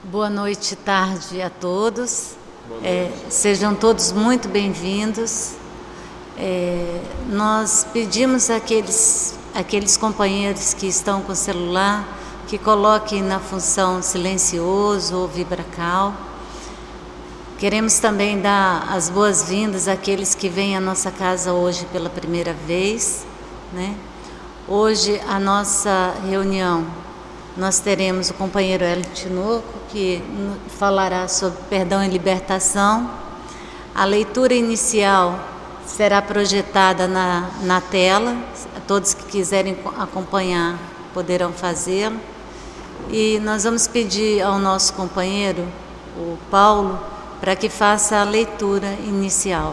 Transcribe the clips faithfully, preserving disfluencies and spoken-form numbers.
Boa noite, tarde a todos. É, sejam todos muito bem-vindos. É, nós pedimos àqueles, àqueles companheiros que estão com o celular que coloquem na função silencioso ou vibracal. Queremos também dar as boas-vindas àqueles que vêm à nossa casa hoje pela primeira vez, né? Hoje a nossa reunião, nós teremos o companheiro Hélio Tinoco, que falará sobre perdão e libertação. A leitura inicial será projetada na, na tela, todos que quiserem acompanhar poderão fazê-lo. E nós vamos pedir ao nosso companheiro, o Paulo, para que faça a leitura inicial.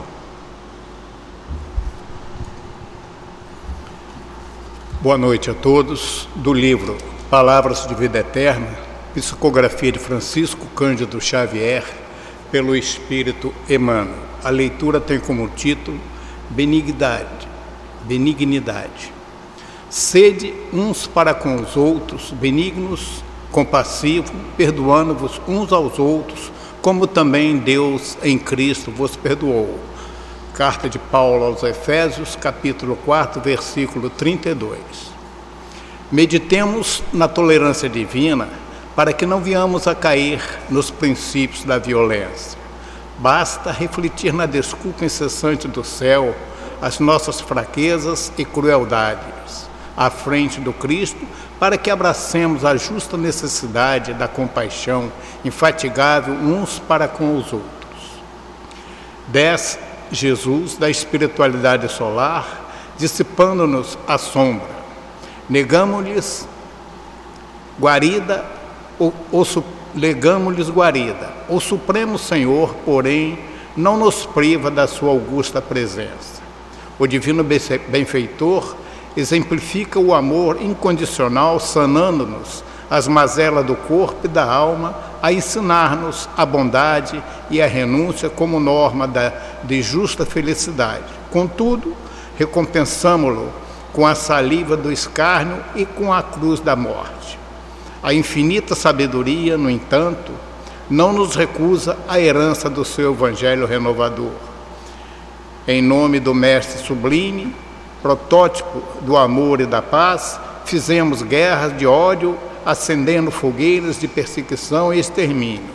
Boa noite a todos. Do livro Palavras de Vida Eterna, psicografia de Francisco Cândido Xavier, pelo Espírito Emmanuel. A leitura tem como título Benignidade. Benignidade. Sede uns para com os outros, benignos, compassivos, perdoando-vos uns aos outros, como também Deus em Cristo vos perdoou. Carta de Paulo aos Efésios, capítulo quatro, versículo trinta e dois. Meditemos na tolerância divina para que não venhamos a cair nos princípios da violência. Basta refletir na desculpa incessante do céu as nossas fraquezas e crueldades à frente do Cristo, para que abracemos a justa necessidade da compaixão infatigável uns para com os outros. Desce Jesus da espiritualidade solar, dissipando-nos a sombra. Negamos-lhes guarida, o, o, legamos-lhes guarida. O Supremo Senhor, porém, não nos priva da sua augusta presença. O divino benfeitor exemplifica o amor incondicional, sanando-nos as mazelas do corpo e da alma, a ensinar-nos a bondade e a renúncia como norma da, de justa felicidade. Contudo, recompensamo-lo com a saliva do escárnio e com a cruz da morte. A infinita sabedoria, no entanto, não nos recusa a herança do seu evangelho renovador. Em nome do Mestre Sublime, protótipo do amor e da paz, fizemos guerras de ódio, acendendo fogueiras de perseguição e extermínio.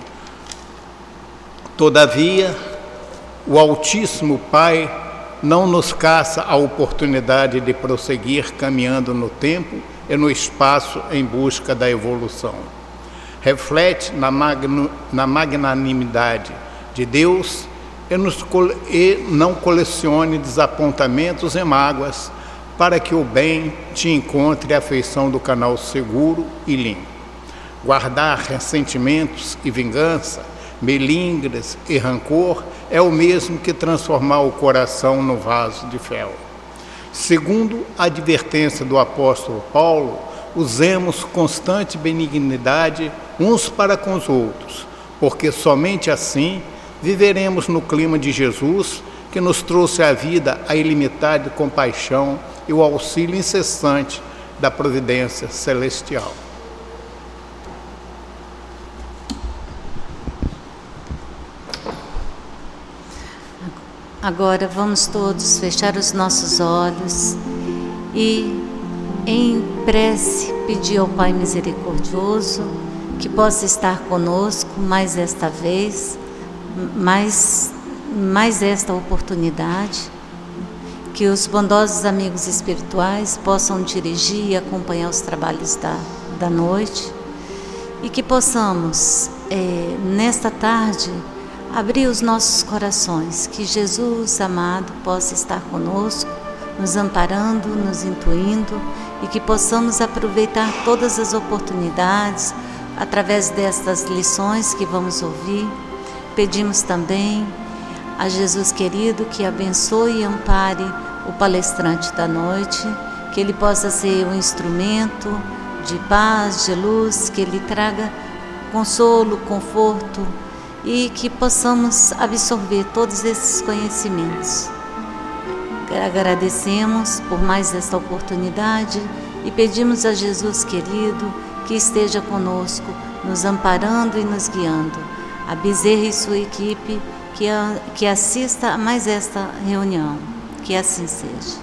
Todavia, o Altíssimo Pai não nos caça a oportunidade de prosseguir caminhando no tempo e no espaço em busca da evolução. Reflete na, magno, na magnanimidade de Deus e, nos, e não colecione desapontamentos e mágoas, para que o bem te encontre a afeição do canal seguro e limpo. Guardar ressentimentos e vingança, melindres e rancor é o mesmo que transformar o coração no vaso de fel. Segundo a advertência do apóstolo Paulo, usemos constante benignidade uns para com os outros, porque somente assim viveremos no clima de Jesus, que nos trouxe à vida a ilimitada compaixão e o auxílio incessante da providência celestial. Agora vamos todos fechar os nossos olhos e, em prece, pedir ao Pai Misericordioso que possa estar conosco mais esta vez, mais, mais esta oportunidade, que os bondosos amigos espirituais possam dirigir e acompanhar os trabalhos da, da noite e que possamos, é, nesta tarde, abrir os nossos corações, que Jesus amado possa estar conosco, nos amparando, nos intuindo, e que possamos aproveitar todas as oportunidades através destas lições que vamos ouvir. Pedimos também a Jesus querido que abençoe e ampare o palestrante da noite, que ele possa ser um instrumento de paz, de luz, que ele traga consolo, conforto, e que possamos absorver todos esses conhecimentos. Agradecemos por mais esta oportunidade e pedimos a Jesus querido que esteja conosco nos amparando e nos guiando. A Bezerra e sua equipe que, a, que assista a mais esta reunião. Que assim seja.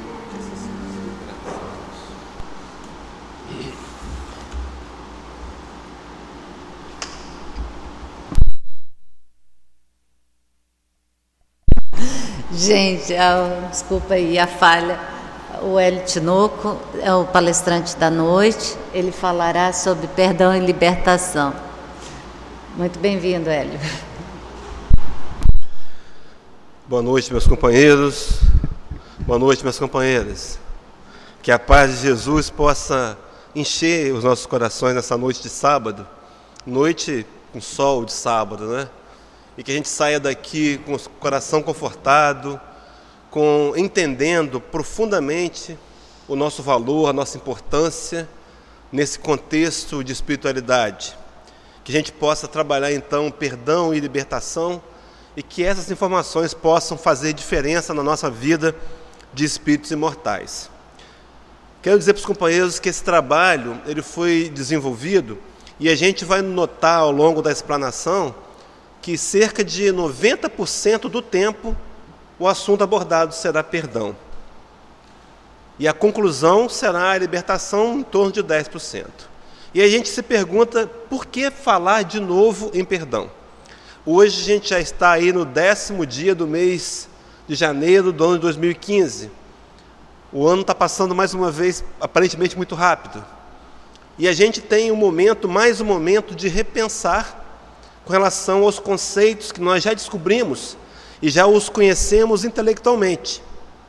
Gente, a, desculpa aí a falha. O Hélio Tinoco é o palestrante da noite. Ele falará sobre perdão e libertação. Muito bem-vindo, Hélio. Boa noite, meus companheiros. Boa noite, minhas companheiras. Que a paz de Jesus possa encher os nossos corações nessa noite de sábado. Noite com sol de sábado, né? E que a gente saia daqui com o coração confortado, com, entendendo profundamente o nosso valor, a nossa importância nesse contexto de espiritualidade. Que a gente possa trabalhar então perdão e libertação e que essas informações possam fazer diferença na nossa vida de espíritos imortais. Quero dizer para os companheiros que esse trabalho ele foi desenvolvido e a gente vai notar ao longo da explanação que cerca de noventa por cento do tempo o assunto abordado será perdão. E a conclusão será a libertação em torno de dez por cento. E a gente se pergunta, por que falar de novo em perdão? Hoje a gente já está aí no décimo dia do mês de janeiro do ano de dois mil e quinze. O ano está passando mais uma vez, aparentemente muito rápido. E a gente tem um momento, mais um momento de repensar com relação aos conceitos que nós já descobrimos e já os conhecemos intelectualmente,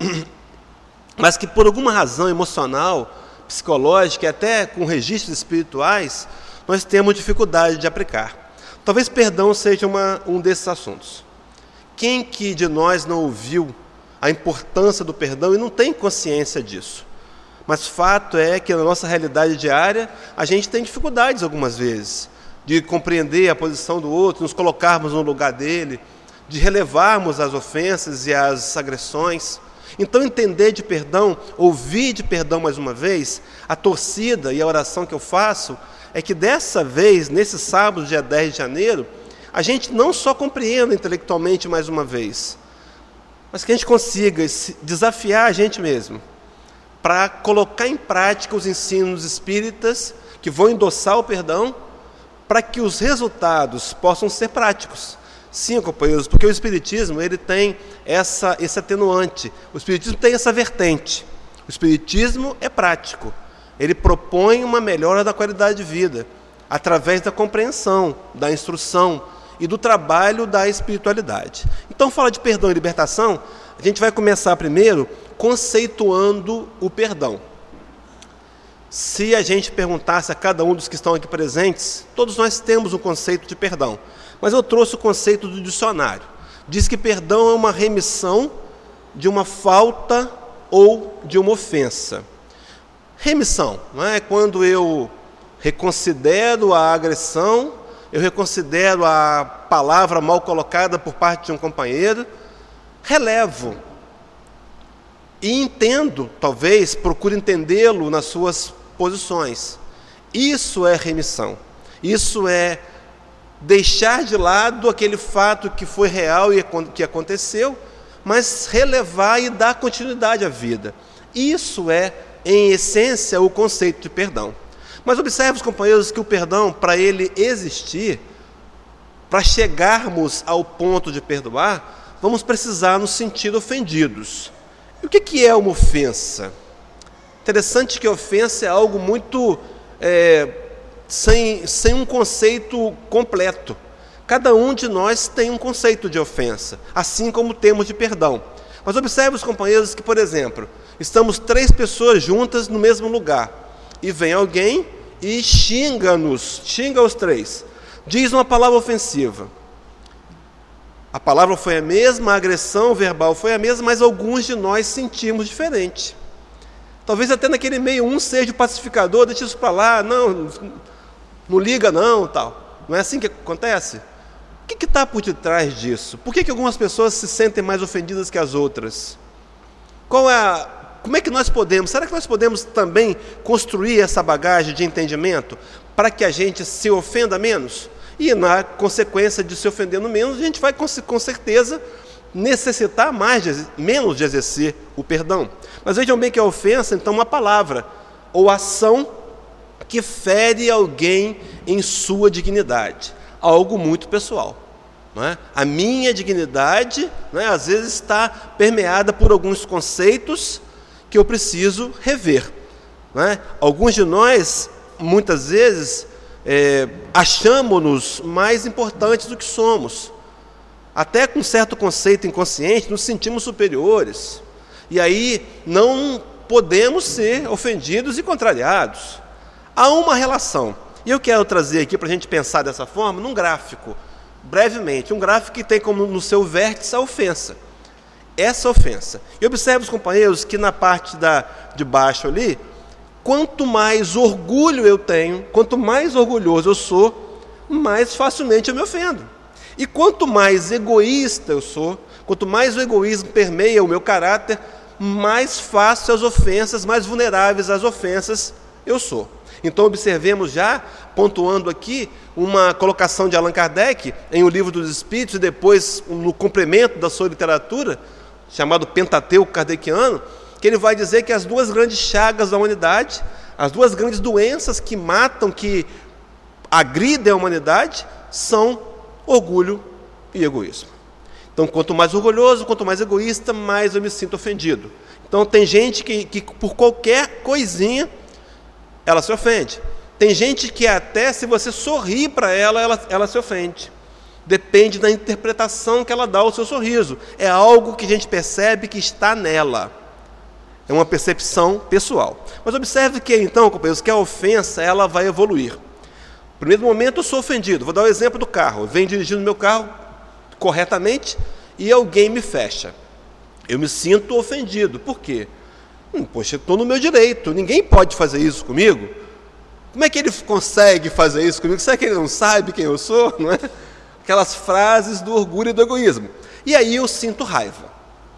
mas que por alguma razão emocional, psicológica e até com registros espirituais, nós temos dificuldade de aplicar. Talvez perdão seja uma, um desses assuntos. Quem que de nós não ouviu a importância do perdão e não tem consciência disso? Mas fato é que na nossa realidade diária, a gente tem dificuldades algumas vezes, de compreender a posição do outro, nos colocarmos no lugar dele, de relevarmos as ofensas e as agressões. Então, entender de perdão, ouvir de perdão mais uma vez, a torcida e a oração que eu faço, é que dessa vez, nesse sábado, dia dez de janeiro, a gente não só compreenda intelectualmente mais uma vez, mas que a gente consiga desafiar a gente mesmo, para colocar em prática os ensinos espíritas, que vão endossar o perdão, para que os resultados possam ser práticos. Sim, companheiros, porque o Espiritismo ele tem essa, esse atenuante, o Espiritismo tem essa vertente. O Espiritismo é prático, ele propõe uma melhora da qualidade de vida, através da compreensão, da instrução e do trabalho da espiritualidade. Então, falar de perdão e libertação, a gente vai começar primeiro conceituando o perdão. Se a gente perguntasse a cada um dos que estão aqui presentes, todos nós temos um conceito de perdão. Mas eu trouxe o conceito do dicionário. Diz que perdão é uma remissão de uma falta ou de uma ofensa. Remissão, não é? Quando eu reconsidero a agressão, eu reconsidero a palavra mal colocada por parte de um companheiro, relevo. E entendo, talvez, procuro entendê-lo nas suas posições. Isso é remissão. Isso é deixar de lado aquele fato que foi real e que aconteceu, mas relevar e dar continuidade à vida. Isso é, em essência, o conceito de perdão. Mas observe, os companheiros, que o perdão, para ele existir, para chegarmos ao ponto de perdoar, vamos precisar nos sentir ofendidos. E o que é uma ofensa? Interessante que a ofensa é algo muito é, sem, sem um conceito completo. Cada um de nós tem um conceito de ofensa, assim como temos de perdão. Mas observe, os companheiros, que, por exemplo, estamos três pessoas juntas no mesmo lugar, e vem alguém e xinga-nos, xinga os três, diz uma palavra ofensiva. A palavra foi a mesma, a agressão verbal foi a mesma, mas alguns de nós sentimos diferente. Talvez até naquele meio um seja o pacificador, deixa isso para lá, não, não liga não, tal. Não é assim que acontece? O que está por detrás disso? Por que, que algumas pessoas se sentem mais ofendidas que as outras? Qual é a, como é que nós podemos, será que nós podemos também construir essa bagagem de entendimento para que a gente se ofenda menos? E na consequência de se ofendendo menos, a gente vai com, com certeza necessitar mais de, menos de exercer o perdão. Mas vejam bem que a ofensa, então, é uma palavra ou ação que fere alguém em sua dignidade, algo muito pessoal. Não é? A minha dignidade, não é, às vezes está permeada por alguns conceitos que eu preciso rever. Não é? Alguns de nós, muitas vezes, é, achamos-nos mais importantes do que somos. Até com certo conceito inconsciente, nos sentimos superiores. E aí não podemos ser ofendidos e contrariados. Há uma relação. E eu quero trazer aqui para a gente pensar dessa forma, num gráfico, brevemente. Um gráfico que tem como no seu vértice a ofensa. Essa ofensa. E observe os companheiros que na parte da, de baixo ali, quanto mais orgulho eu tenho, quanto mais orgulhoso eu sou, mais facilmente eu me ofendo. E quanto mais egoísta eu sou, quanto mais o egoísmo permeia o meu caráter, mais fácil as ofensas, mais vulneráveis às ofensas eu sou. Então observemos já, pontuando aqui, uma colocação de Allan Kardec em O Livro dos Espíritos e depois no complemento da sua literatura, chamado Pentateuco Kardeciano, que ele vai dizer que as duas grandes chagas da humanidade, as duas grandes doenças que matam, que agridem a humanidade, são orgulho e egoísmo. Então, quanto mais orgulhoso, quanto mais egoísta, mais eu me sinto ofendido. Então, tem gente que, que por qualquer coisinha, ela se ofende. Tem gente que até se você sorrir para ela, ela, ela se ofende. Depende da interpretação que ela dá ao seu sorriso. É algo que a gente percebe que está nela. É uma percepção pessoal. Mas observe que, então, companheiros, que a ofensa ela vai evoluir. No primeiro momento eu sou ofendido. Vou dar o exemplo do carro. Eu venho dirigindo meu carro corretamente e alguém me fecha. Eu me sinto ofendido. Por quê? Hum, poxa, eu estou no meu direito. Ninguém pode fazer isso comigo. Como é que ele consegue fazer isso comigo? Será que ele não sabe quem eu sou? Não é? Aquelas frases do orgulho e do egoísmo. E aí eu sinto raiva.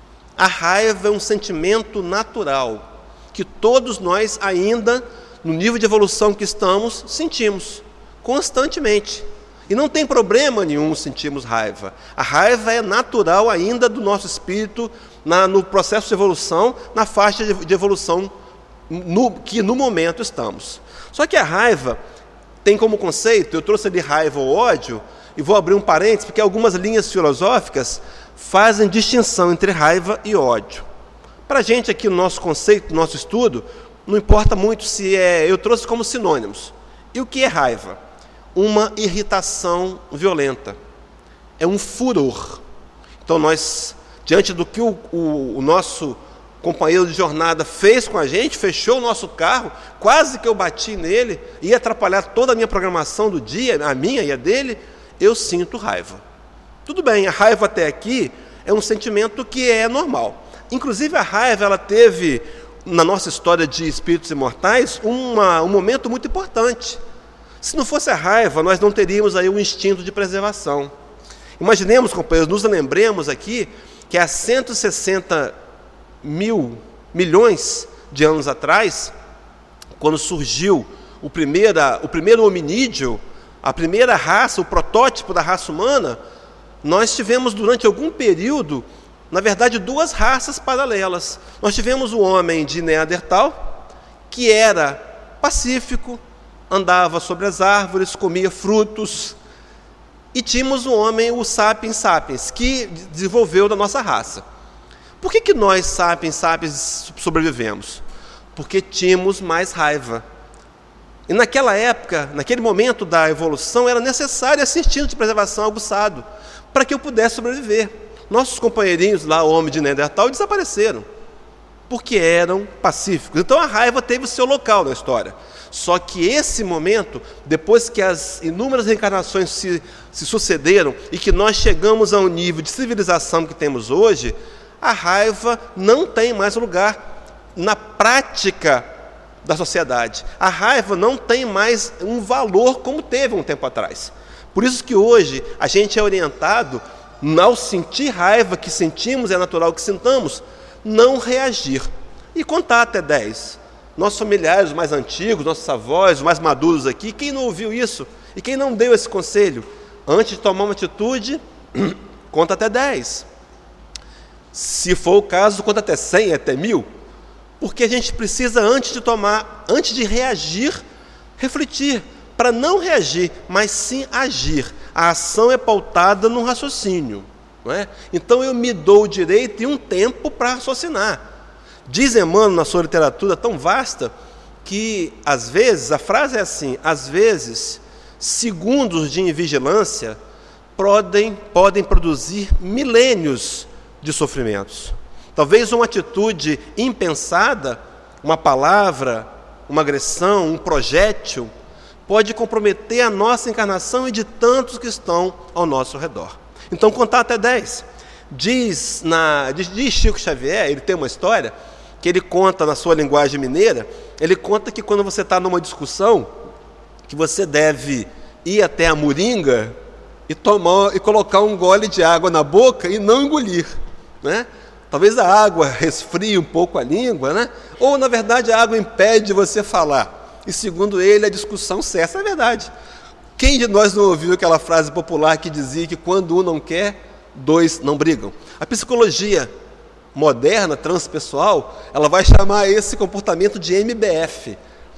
A raiva é um sentimento natural que todos nós ainda, no nível de evolução que estamos, sentimos constantemente. E não tem problema nenhum sentirmos raiva. A raiva é natural ainda do nosso espírito, na, no processo de evolução, na faixa de, de evolução no, que no momento estamos. Só que a raiva tem como conceito, eu trouxe ali raiva ou ódio, e vou abrir um parênteses, porque algumas linhas filosóficas fazem distinção entre raiva e ódio. Para a gente aqui, no nosso conceito, no nosso estudo, não importa muito se é... Eu trouxe como sinônimos. E o que é raiva? Uma irritação violenta. É um furor. Então nós, diante do que o, o, o nosso companheiro de jornada fez com a gente, fechou o nosso carro, quase que eu bati nele, ia atrapalhar toda a minha programação do dia, a minha e a dele, eu sinto raiva. Tudo bem, a raiva até aqui é um sentimento que é normal. Inclusive a raiva, ela teve, na nossa história de espíritos imortais, uma, um momento muito importante. Se não fosse a raiva, nós não teríamos aí um instinto de preservação. Imaginemos, companheiros, nos lembremos aqui que há cento e sessenta mil milhões de anos atrás, quando surgiu o, primeira, o primeiro hominídeo, a primeira raça, o protótipo da raça humana, nós tivemos durante algum período, na verdade, duas raças paralelas. Nós tivemos o homem de Neandertal, que era pacífico, andava sobre as árvores, comia frutos, e tínhamos o homem, o sapiens sapiens, que desenvolveu da nossa raça. Por que que nós, sapiens sapiens, sobrevivemos? Porque tínhamos mais raiva. E naquela época, naquele momento da evolução, era necessário esse instinto de preservação aguçado, para que eu pudesse sobreviver. Nossos companheirinhos lá, o homem de Neandertal, desapareceram, porque eram pacíficos. Então a raiva teve o seu local na história. Só que esse momento, depois que as inúmeras reencarnações se, se sucederam e que nós chegamos a um nível de civilização que temos hoje, a raiva não tem mais lugar na prática da sociedade. A raiva não tem mais um valor como teve um tempo atrás. Por isso que hoje a gente é orientado, ao sentir raiva que sentimos, é natural que sintamos, não reagir. e contar até dez. Nossos familiares, os mais antigos, nossos avós, os mais maduros aqui, quem não ouviu isso? E quem não deu esse conselho? Antes de tomar uma atitude, conta até dez. Se for o caso, conta até cem, até mil. Porque a gente precisa, antes de tomar, antes de reagir, refletir. Para não reagir, mas sim agir. A ação é pautada no raciocínio. Não é? Então eu me dou o direito e um tempo para raciocinar. Diz Emmanuel na sua literatura tão vasta que, às vezes, a frase é assim, às vezes, segundos de invigilância podem, podem produzir milênios de sofrimentos. Talvez uma atitude impensada, uma palavra, uma agressão, um projétil, pode comprometer a nossa encarnação e de tantos que estão ao nosso redor. Então, contar até dez. Diz, na, diz, diz Chico Xavier, ele tem uma história que ele conta na sua linguagem mineira, ele conta que quando você está numa discussão, que você deve ir até a moringa e, tomar, e colocar um gole de água na boca e não engolir, né? Talvez a água resfrie um pouco a língua, né? Ou, na verdade, a água impede de você falar. E, segundo ele, a discussão cessa. É verdade. Quem de nós não ouviu aquela frase popular que dizia que quando um não quer, dois não brigam? A psicologia moderna, transpessoal, ela vai chamar esse comportamento de M B F.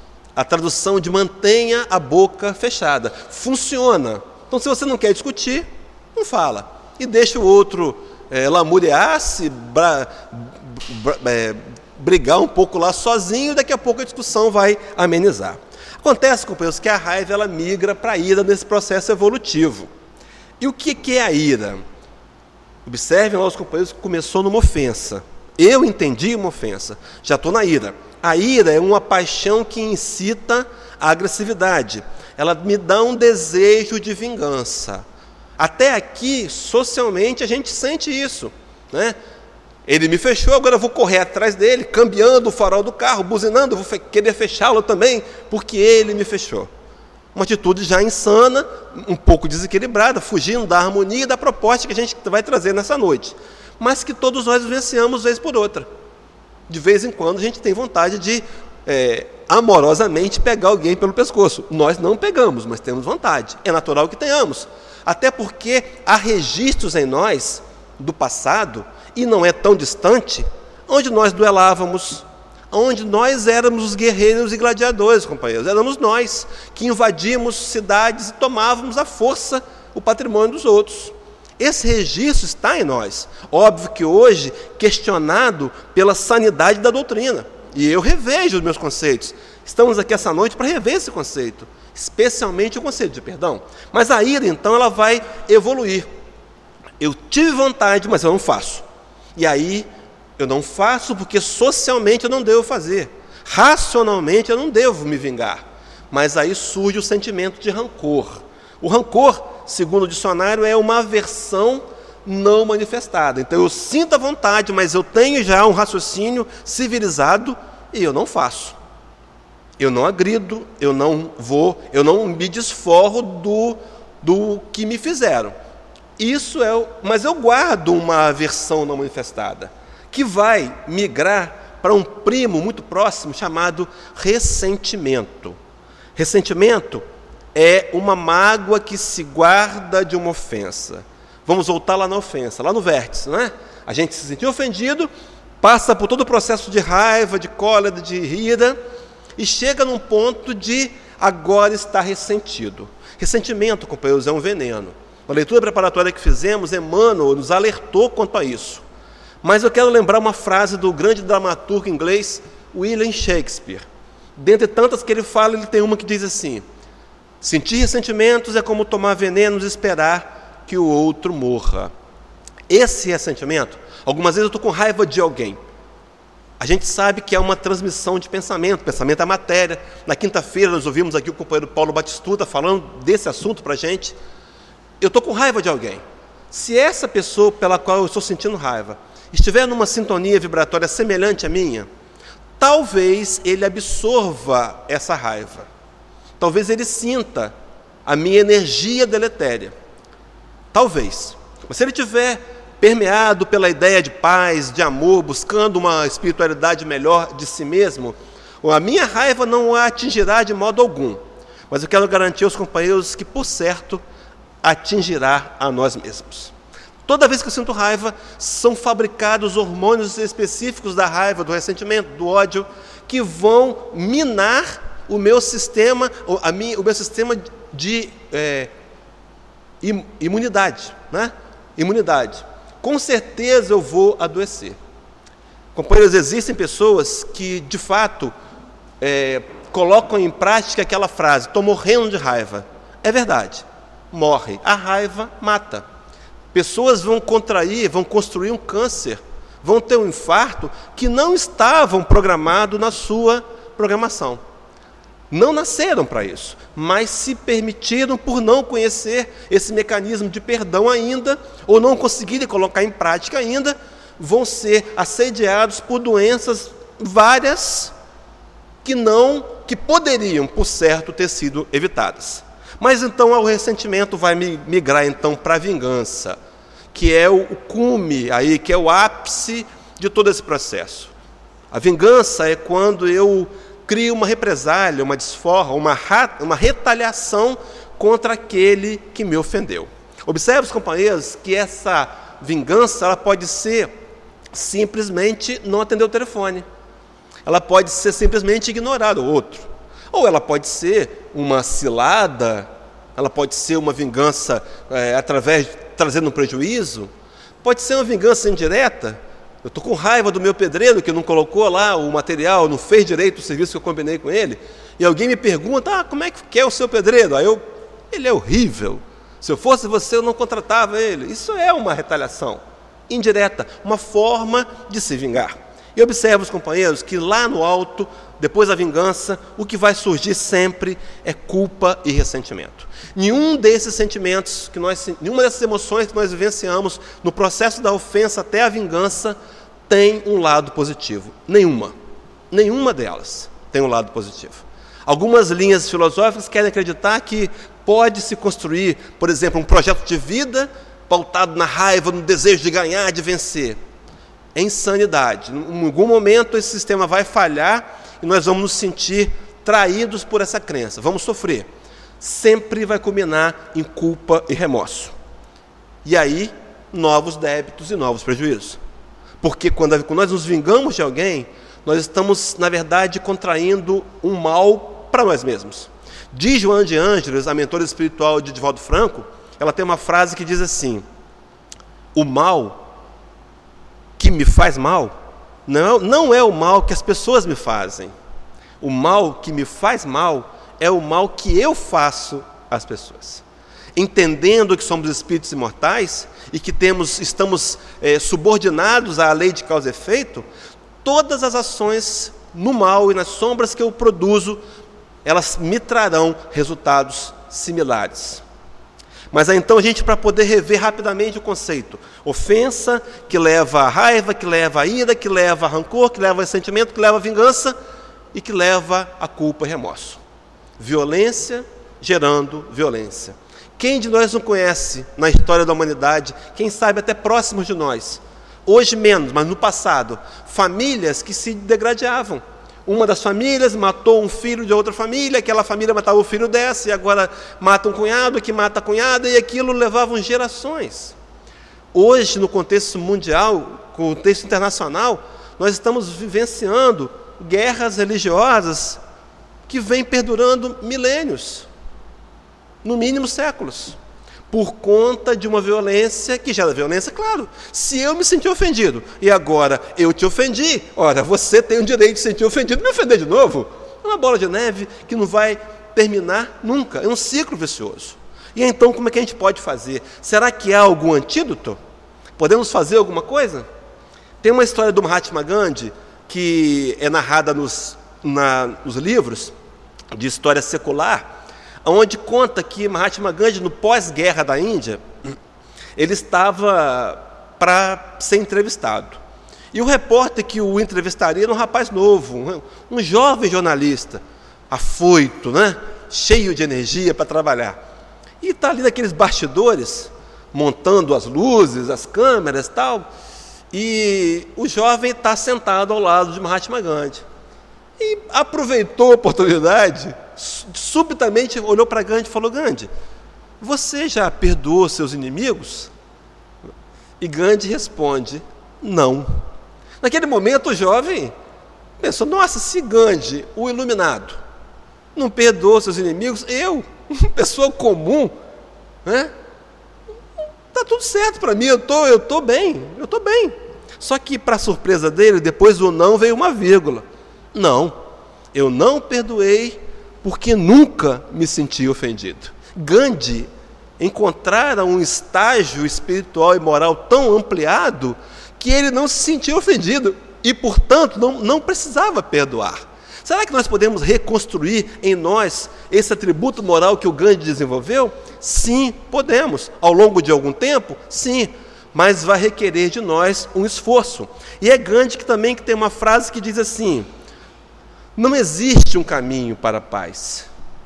A tradução de mantenha a boca fechada. Funciona. Então, se você não quer discutir, não fala. E deixa o outro é, lamuriar-se, bra, bra, é, brigar um pouco lá sozinho, e daqui a pouco a discussão vai amenizar. Acontece, companheiros, que a raiva ela migra para a ira nesse processo evolutivo. E o que, que é a ira? Observem lá os companheiros que começou numa ofensa. Eu entendi uma ofensa, já estou na ira. A ira é uma paixão que incita a agressividade. Ela me dá um desejo de vingança. Até aqui, socialmente, a gente sente isso, né? Ele me fechou, agora eu vou correr atrás dele, cambiando o farol do carro, buzinando, vou querer fechá-lo também, porque ele me fechou. Uma atitude já insana, um pouco desequilibrada, fugindo da harmonia e da proposta que a gente vai trazer nessa noite. Mas que todos nós vivenciamos vez por outra. De vez em quando a gente tem vontade de, é, amorosamente, pegar alguém pelo pescoço. Nós não pegamos, mas temos vontade. É natural que tenhamos. Até porque há registros em nós do passado, e não é tão distante, onde nós duelávamos, onde nós éramos os guerreiros e gladiadores, companheiros. Éramos nós que invadíamos cidades e tomávamos à força o patrimônio dos outros. Esse registro está em nós. Óbvio que hoje, questionado pela sanidade da doutrina. E eu revejo os meus conceitos. Estamos aqui essa noite para rever esse conceito, especialmente o conceito de perdão. Mas a ira, então, ela vai evoluir. Eu tive vontade, mas eu não faço. E aí, eu não faço porque socialmente eu não devo fazer. Racionalmente eu não devo me vingar. Mas aí surge o sentimento de rancor. O rancor, segundo o dicionário, é uma aversão não manifestada. Então eu sinto a vontade, mas eu tenho já um raciocínio civilizado e eu não faço. Eu não agrido, eu não vou, eu não me desforro do, do que me fizeram. Isso é, mas eu guardo uma aversão não manifestada, que vai migrar para um primo muito próximo chamado ressentimento. Ressentimento é uma mágoa que se guarda de uma ofensa. Vamos voltar lá na ofensa, lá no vértice, não é? A gente se sentiu ofendido, passa por todo o processo de raiva, de cólera, de ira, e chega num ponto de agora estar ressentido. Ressentimento, companheiros, é um veneno. Na leitura preparatória que fizemos, Emmanuel nos alertou quanto a isso. Mas eu quero lembrar uma frase do grande dramaturgo inglês William Shakespeare. Dentre tantas que ele fala, ele tem uma que diz assim: sentir ressentimentos é como tomar venenos e esperar que o outro morra. Esse ressentimento, algumas vezes eu estou com raiva de alguém. A gente sabe que é uma transmissão de pensamento, pensamento é matéria. Na quinta-feira nós ouvimos aqui o companheiro Paulo Batistuta falando desse assunto para a gente. Eu estou com raiva de alguém. Se essa pessoa pela qual eu estou sentindo raiva estiver numa sintonia vibratória semelhante à minha, talvez ele absorva essa raiva. Talvez ele sinta a minha energia deletéria. Talvez. Mas se ele estiver permeado pela ideia de paz, de amor, buscando uma espiritualidade melhor de si mesmo, a minha raiva não a atingirá de modo algum. Mas eu quero garantir aos companheiros que, por certo, atingirá a nós mesmos. Toda vez que eu sinto raiva, são fabricados hormônios específicos da raiva, do ressentimento, do ódio, que vão minar o meu sistema, a minha, o meu sistema de é, imunidade, né? Imunidade. Com certeza eu vou adoecer. Companheiros, existem pessoas que, de fato, é, colocam em prática aquela frase: estou morrendo de raiva. É verdade, morre. A raiva mata. Pessoas vão contrair, vão construir um câncer, vão ter um infarto que não estavam programados na sua programação. Não nasceram para isso, mas se permitiram por não conhecer esse mecanismo de perdão ainda, ou não conseguirem colocar em prática ainda, vão ser assediados por doenças várias que não, que poderiam, por certo, ter sido evitadas. Mas então o ressentimento vai migrar então para a vingança, que é o cume aí, que é o ápice de todo esse processo. A vingança é quando eu crio uma represália, uma desforra, uma, uma retaliação contra aquele que me ofendeu. Observe, os companheiros, que essa vingança ela pode ser simplesmente não atender o telefone. Ela pode ser simplesmente ignorar o outro. Ou ela pode ser uma cilada, ela pode ser uma vingança é, através de trazendo um prejuízo, pode ser uma vingança indireta. Eu estou com raiva do meu pedreiro que não colocou lá o material, não fez direito o serviço que eu combinei com ele, e alguém me pergunta: ah, como é que é o seu pedreiro? Aí eu, ele é horrível, se eu fosse você eu não contratava ele. Isso é uma retaliação indireta, uma forma de se vingar. E observe, os companheiros, que lá no alto, depois da vingança, o que vai surgir sempre é culpa e ressentimento. Nenhum desses sentimentos, que nós, nenhuma dessas emoções que nós vivenciamos no processo da ofensa até a vingança tem um lado positivo. Nenhuma. Nenhuma delas tem um lado positivo. Algumas linhas filosóficas querem acreditar que pode se construir, por exemplo, um projeto de vida pautado na raiva, no desejo de ganhar, de vencer. É insanidade. Em algum momento esse sistema vai falhar e nós vamos nos sentir traídos por essa crença. Vamos sofrer. Sempre vai culminar em culpa e remorso. E aí, novos débitos e novos prejuízos. Porque quando nós nos vingamos de alguém, nós estamos, na verdade, contraindo um mal para nós mesmos. Diz Joana de Ângeles, a mentora espiritual de Divaldo Franco, ela tem uma frase que diz assim: o mal que me faz mal não, não é o mal que as pessoas me fazem. O mal que me faz mal é o mal que eu faço às pessoas. Entendendo que somos espíritos imortais e que temos, estamos é, subordinados à lei de causa e efeito, todas as ações no mal e nas sombras que eu produzo, elas me trarão resultados similares. Mas aí, então, a gente, para poder rever rapidamente o conceito: ofensa que leva a raiva, que leva a ira, que leva a rancor, que leva a ressentimento, que leva a vingança e que leva a culpa e remorso. Violência gerando violência. Quem de nós não conhece na história da humanidade, quem sabe até próximos de nós, hoje menos, mas no passado, famílias que se degradeavam. Uma das famílias matou um filho de outra família, aquela família matava o filho dessa, e agora mata um cunhado, que mata a cunhada, e aquilo levava gerações. Hoje, no contexto mundial, contexto internacional, nós estamos vivenciando guerras religiosas que vêm perdurando milênios, no mínimo séculos, por conta de uma violência que gera violência, claro. Se eu me senti ofendido e agora eu te ofendi, ora, você tem o direito de se sentir ofendido e me ofender de novo. É uma bola de neve que não vai terminar nunca, é um ciclo vicioso. E então, como é que a gente pode fazer? Será que há algum antídoto? Podemos fazer alguma coisa? Tem uma história do Mahatma Gandhi que é narrada nos, na, nos livros de história secular, onde conta que Mahatma Gandhi, no pós-guerra da Índia, ele estava para ser entrevistado. E o repórter que o entrevistaria era um rapaz novo, um, um jovem jornalista, afoito, né? Cheio de energia para trabalhar. E está ali naqueles bastidores, montando as luzes, as câmeras e tal, e o jovem está sentado ao lado de Mahatma Gandhi. E aproveitou a oportunidade, subitamente olhou para Gandhi e falou: Gandhi, você já perdoou seus inimigos? E Gandhi responde: não. Naquele momento o jovem pensou: nossa, se Gandhi, o iluminado, não perdoou seus inimigos, eu, uma pessoa comum, né? Tá tudo certo para mim, eu tô, eu tô bem, eu tô bem. Só que, para surpresa dele, depois do não veio uma vírgula. Não, eu não perdoei porque nunca me senti ofendido. Gandhi encontrara um estágio espiritual e moral tão ampliado que ele não se sentia ofendido e, portanto, não, não precisava perdoar. Será que nós podemos reconstruir em nós esse atributo moral que o Gandhi desenvolveu? Sim, podemos. Ao longo de algum tempo? Sim. Mas vai requerer de nós um esforço. E é Gandhi que também que tem uma frase que diz assim: não existe um caminho para a paz.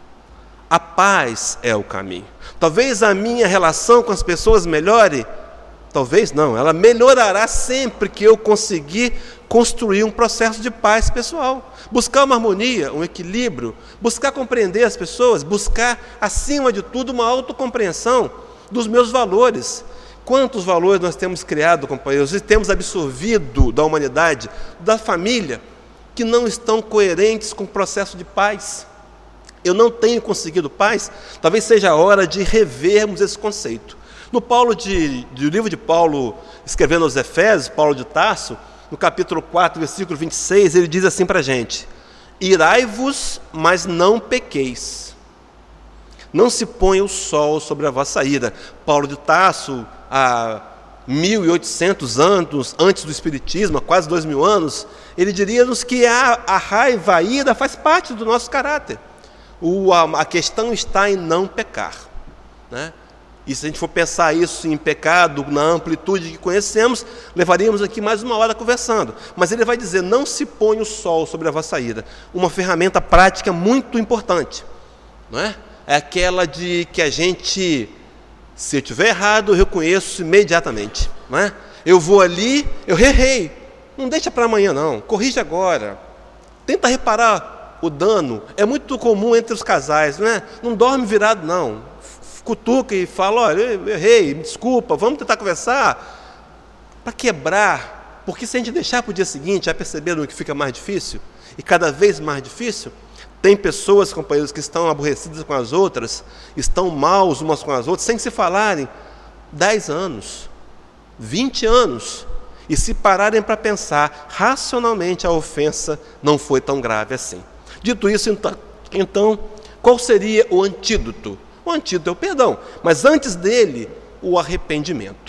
A paz é o caminho. Talvez a minha relação com as pessoas melhore. Talvez não, ela melhorará sempre que eu conseguir construir um processo de paz pessoal. Buscar uma harmonia, um equilíbrio, buscar compreender as pessoas, buscar, acima de tudo, uma autocompreensão dos meus valores. Quantos valores nós temos criado, companheiros, e temos absorvido da humanidade, da família, que não estão coerentes com o processo de paz. Eu não tenho conseguido paz, talvez seja a hora de revermos esse conceito. No Paulo de, do livro de Paulo, escrevendo aos Efésios, Paulo de Tarso, no capítulo quatro, versículo vinte e seis, ele diz assim para a gente: irai-vos, mas não pequeis. Não se ponha o sol sobre a vossa ira. Paulo de Tarso, há mil e oitocentos anos antes do Espiritismo, há quase dois mil anos, ele diria-nos que a, a raiva, a ira faz parte do nosso caráter. O, a, a questão está em não pecar, né? E se a gente for pensar isso em pecado, na amplitude que conhecemos, levaríamos aqui mais uma hora conversando. Mas ele vai dizer: não se põe o sol sobre a vossa ira. Uma ferramenta prática muito importante, não é? É aquela de que a gente, se eu estiver errado, eu reconheço imediatamente, não é? Eu vou ali, eu errei. Não deixa para amanhã não, corrige agora. Tenta reparar o dano. É muito comum entre os casais, não é? Não dorme virado não. Cutuca e fala: olha, eu errei, me desculpa, vamos tentar conversar, para quebrar, porque se a gente deixar para o dia seguinte, já perceberam que fica mais difícil, e cada vez mais difícil. Tem pessoas, companheiros, que estão aborrecidas com as outras, estão maus umas com as outras, sem se falarem, dez anos, vinte anos, e se pararem para pensar, racionalmente a ofensa não foi tão grave assim. Dito isso, então, então qual seria o antídoto? O antídoto é o perdão, mas antes dele, o arrependimento.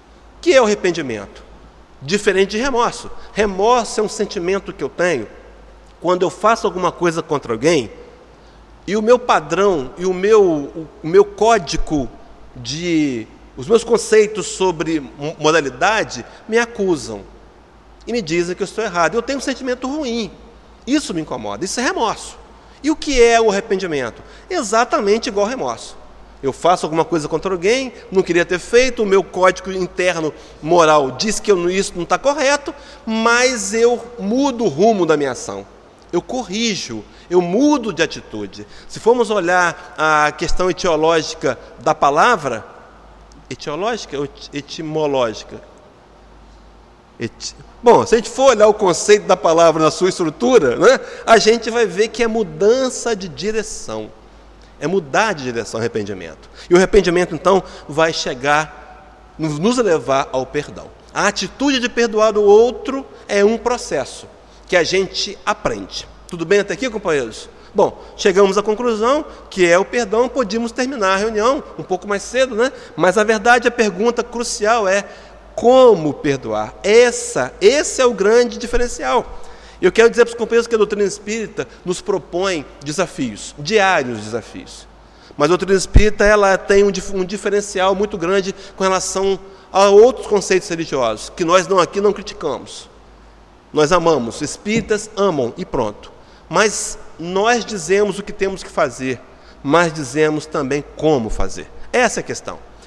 O que é o arrependimento? Diferente de remorso. Remorso é um sentimento que eu tenho quando eu faço alguma coisa contra alguém e o meu padrão e o meu, o, o meu código de... os meus conceitos sobre moralidade me acusam e me dizem que eu estou errado. Eu tenho um sentimento ruim. Isso me incomoda, isso é remorso. E o que é o arrependimento? Exatamente igual ao remorso. Eu faço alguma coisa contra alguém, não queria ter feito, o meu código interno moral diz que eu, isso não está correto, mas eu mudo o rumo da minha ação. Eu corrijo, eu mudo de atitude. Se formos olhar a questão etiológica da palavra, etiológica ou etimológica? Eti... Bom, se a gente for olhar o conceito da palavra na sua estrutura, né, a gente vai ver que é mudança de direção. É mudar de direção o arrependimento. E o arrependimento, então, vai chegar, nos levar ao perdão. A atitude de perdoar o outro é um processo que a gente aprende. Tudo bem até aqui, companheiros? Bom, chegamos à conclusão que é o perdão, podíamos terminar a reunião um pouco mais cedo, né? Mas, na verdade, a pergunta crucial é: como perdoar? Essa, esse é o grande diferencial. Eu quero dizer para os companheiros que a doutrina espírita nos propõe desafios, diários desafios. Mas a doutrina espírita ela tem um, um diferencial muito grande com relação a outros conceitos religiosos, que nós não, aqui não criticamos. Nós amamos, espíritas amam e pronto. Mas nós dizemos o que temos que fazer, mas dizemos também como fazer. Essa é a questão.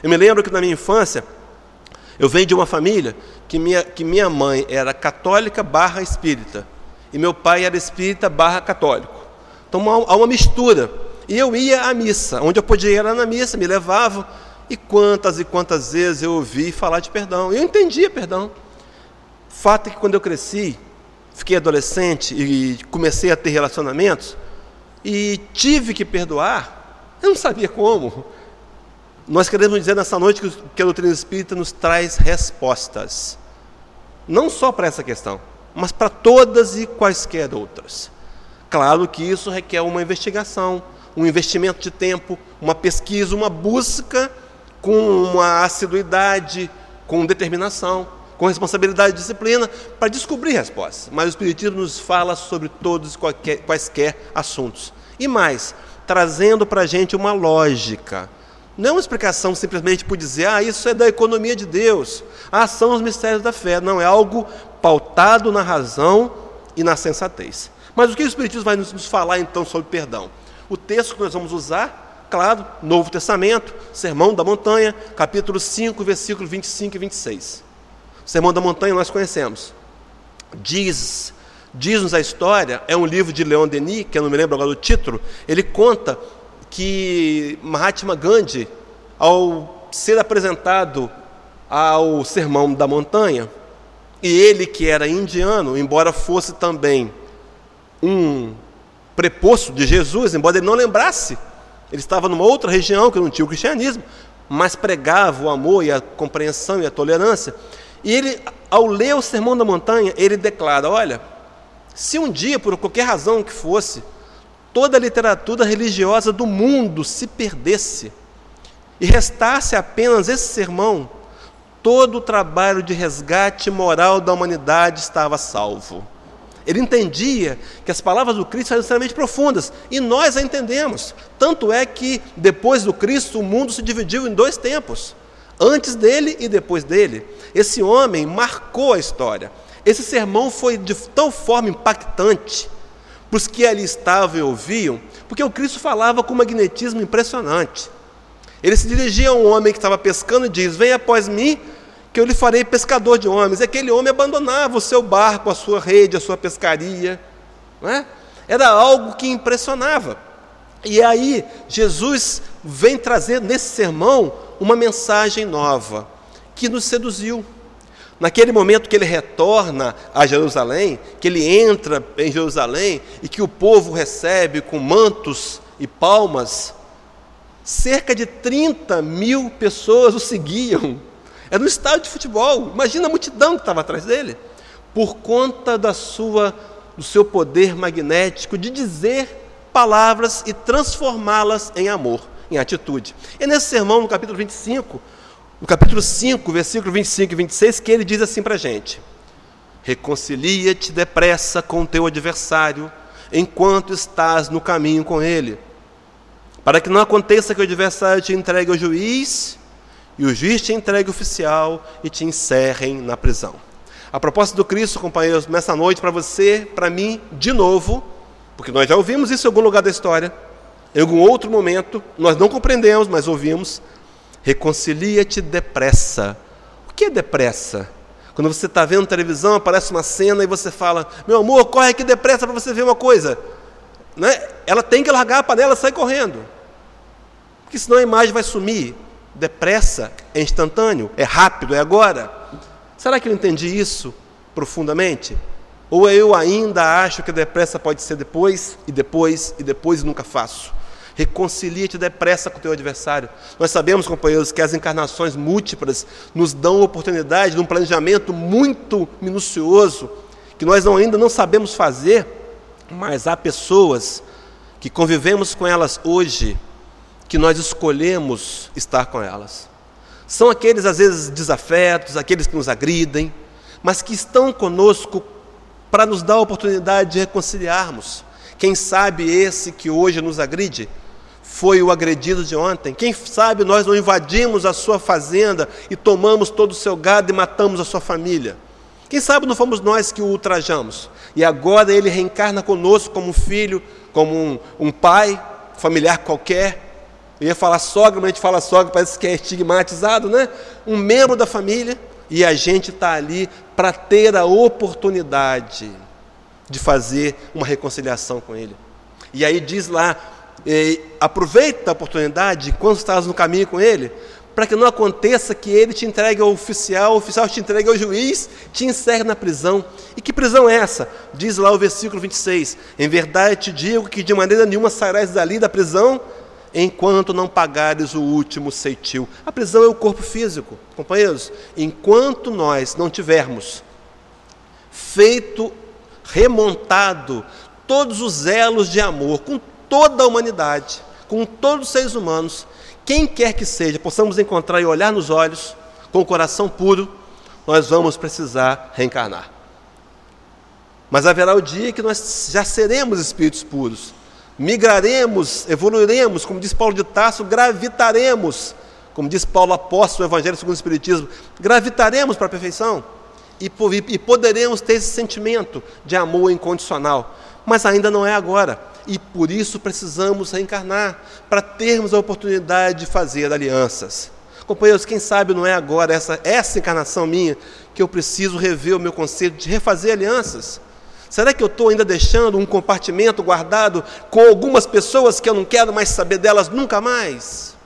Eu me lembro que na minha infância, eu venho de uma família que minha, que minha mãe era católica barra espírita, e meu pai era espírita barra católico. Então há uma mistura. E eu ia à missa, onde eu podia ir era na missa, me levavam, e quantas e quantas vezes eu ouvi falar de perdão. Eu entendia perdão. O fato é que quando eu cresci, fiquei adolescente e comecei a ter relacionamentos, e tive que perdoar, eu não sabia como. Nós queremos dizer nessa noite que a doutrina espírita nos traz respostas, não só para essa questão, mas para todas e quaisquer outras. Claro que isso requer uma investigação, um investimento de tempo, uma pesquisa, uma busca com uma assiduidade, com determinação, com responsabilidade e disciplina, para descobrir respostas. Mas o Espiritismo nos fala sobre todos e quaisquer assuntos. E mais, trazendo para a gente uma lógica. Não é uma explicação simplesmente por dizer, ah, isso é da economia de Deus, ah, são os mistérios da fé. Não, é algo pautado na razão e na sensatez. Mas o que o Espiritismo vai nos falar então sobre perdão? O texto que nós vamos usar, claro, Novo Testamento, Sermão da Montanha, capítulo cinco, versículos vinte e cinco e vinte e seis. O Sermão da Montanha nós conhecemos. Diz, diz-nos a história, é um livro de Leon Denis, que eu não me lembro agora do título, ele conta que Mahatma Gandhi, ao ser apresentado ao Sermão da Montanha, e ele que era indiano, embora fosse também um preposto de Jesus, embora ele não lembrasse, ele estava numa outra região que não tinha o cristianismo, mas pregava o amor e a compreensão e a tolerância. E ele, ao ler o Sermão da Montanha, ele declara, olha, se um dia, por qualquer razão que fosse, toda a literatura religiosa do mundo se perdesse e restasse apenas esse sermão, todo o trabalho de resgate moral da humanidade estava salvo. Ele entendia que as palavras do Cristo eram extremamente profundas, e nós a entendemos. Tanto é que, depois do Cristo, o mundo se dividiu em dois tempos, antes dele e depois dele. Esse homem marcou a história. Esse sermão foi de tal forma impactante para os que ali estavam e ouviam, porque o Cristo falava com um magnetismo impressionante. Ele se dirigia a um homem que estava pescando e diz, venha após mim, que eu lhe farei pescador de homens. E aquele homem abandonava o seu barco, a sua rede, a sua pescaria. Não é? Era algo que impressionava. E aí, Jesus vem trazer nesse sermão uma mensagem nova, que nos seduziu. Naquele momento que ele retorna a Jerusalém, que ele entra em Jerusalém, e que o povo recebe com mantos e palmas, cerca de trinta mil pessoas o seguiam. Era um estádio de futebol, imagina a multidão que estava atrás dele, por conta da sua, do seu poder magnético de dizer palavras e transformá-las em amor, em atitude. E nesse sermão, no capítulo vinte e cinco, no capítulo cinco, versículo vinte e cinco e vinte e seis, que ele diz assim para a gente, reconcilia-te depressa com o teu adversário, enquanto estás no caminho com ele, para que não aconteça que o adversário te entregue ao juiz, e o juiz te entregue o oficial e te encerrem na prisão. A proposta do Cristo, companheiros, nessa noite, para você, para mim, de novo, porque nós já ouvimos isso em algum lugar da história, em algum outro momento, nós não compreendemos, mas ouvimos, reconcilia-te depressa. O que é depressa? Quando você está vendo televisão, aparece uma cena e você fala, meu amor, corre aqui depressa para você ver uma coisa. Né? Ela tem que largar a panela e sair correndo, porque senão a imagem vai sumir. Depressa é instantâneo, é rápido, é agora. Será que eu entendi isso profundamente? Ou eu ainda acho que depressa pode ser depois, e depois, e depois e nunca faço? Reconcilia-te depressa com o teu adversário. Nós sabemos, companheiros, que as encarnações múltiplas nos dão oportunidade de um planejamento muito minucioso, que nós não, ainda não sabemos fazer, mas há pessoas que convivemos com elas hoje, que nós escolhemos estar com elas. São aqueles, às vezes, desafetos, aqueles que nos agridem, mas que estão conosco para nos dar a oportunidade de reconciliarmos. Quem sabe esse que hoje nos agride foi o agredido de ontem. Quem sabe nós não invadimos a sua fazenda e tomamos todo o seu gado e matamos a sua família. Quem sabe não fomos nós que o ultrajamos. E agora ele reencarna conosco como um filho, como um, um pai, familiar qualquer, Eu ia falar sogra, mas a gente fala sogra, parece que é estigmatizado, né? Um membro da família, e a gente está ali para ter a oportunidade de fazer uma reconciliação com ele. E aí diz lá, eh, aproveita a oportunidade, quando estás no caminho com ele, para que não aconteça que ele te entregue ao oficial, o oficial te entregue ao juiz, te encerre na prisão. E que prisão é essa? Diz lá o versículo vinte e seis, em verdade te digo que de maneira nenhuma sairás dali da prisão, enquanto não pagares o último ceitil. A prisão é o corpo físico, companheiros. Enquanto nós não tivermos feito, remontado todos os elos de amor com toda a humanidade, com todos os seres humanos, quem quer que seja, possamos encontrar e olhar nos olhos, com o coração puro, nós vamos precisar reencarnar. Mas haverá o dia que nós já seremos espíritos puros, migraremos, evoluiremos, como diz Paulo de Tarso, gravitaremos, como diz Paulo apóstolo, no Evangelho segundo o Espiritismo, gravitaremos para a perfeição e, e poderemos ter esse sentimento de amor incondicional, mas ainda não é agora, e por isso precisamos reencarnar, para termos a oportunidade de fazer alianças. Companheiros, quem sabe não é agora, essa, essa encarnação minha, que eu preciso rever o meu conceito de refazer alianças. Será que eu estou ainda deixando um compartimento guardado com algumas pessoas que eu não quero mais saber delas nunca mais?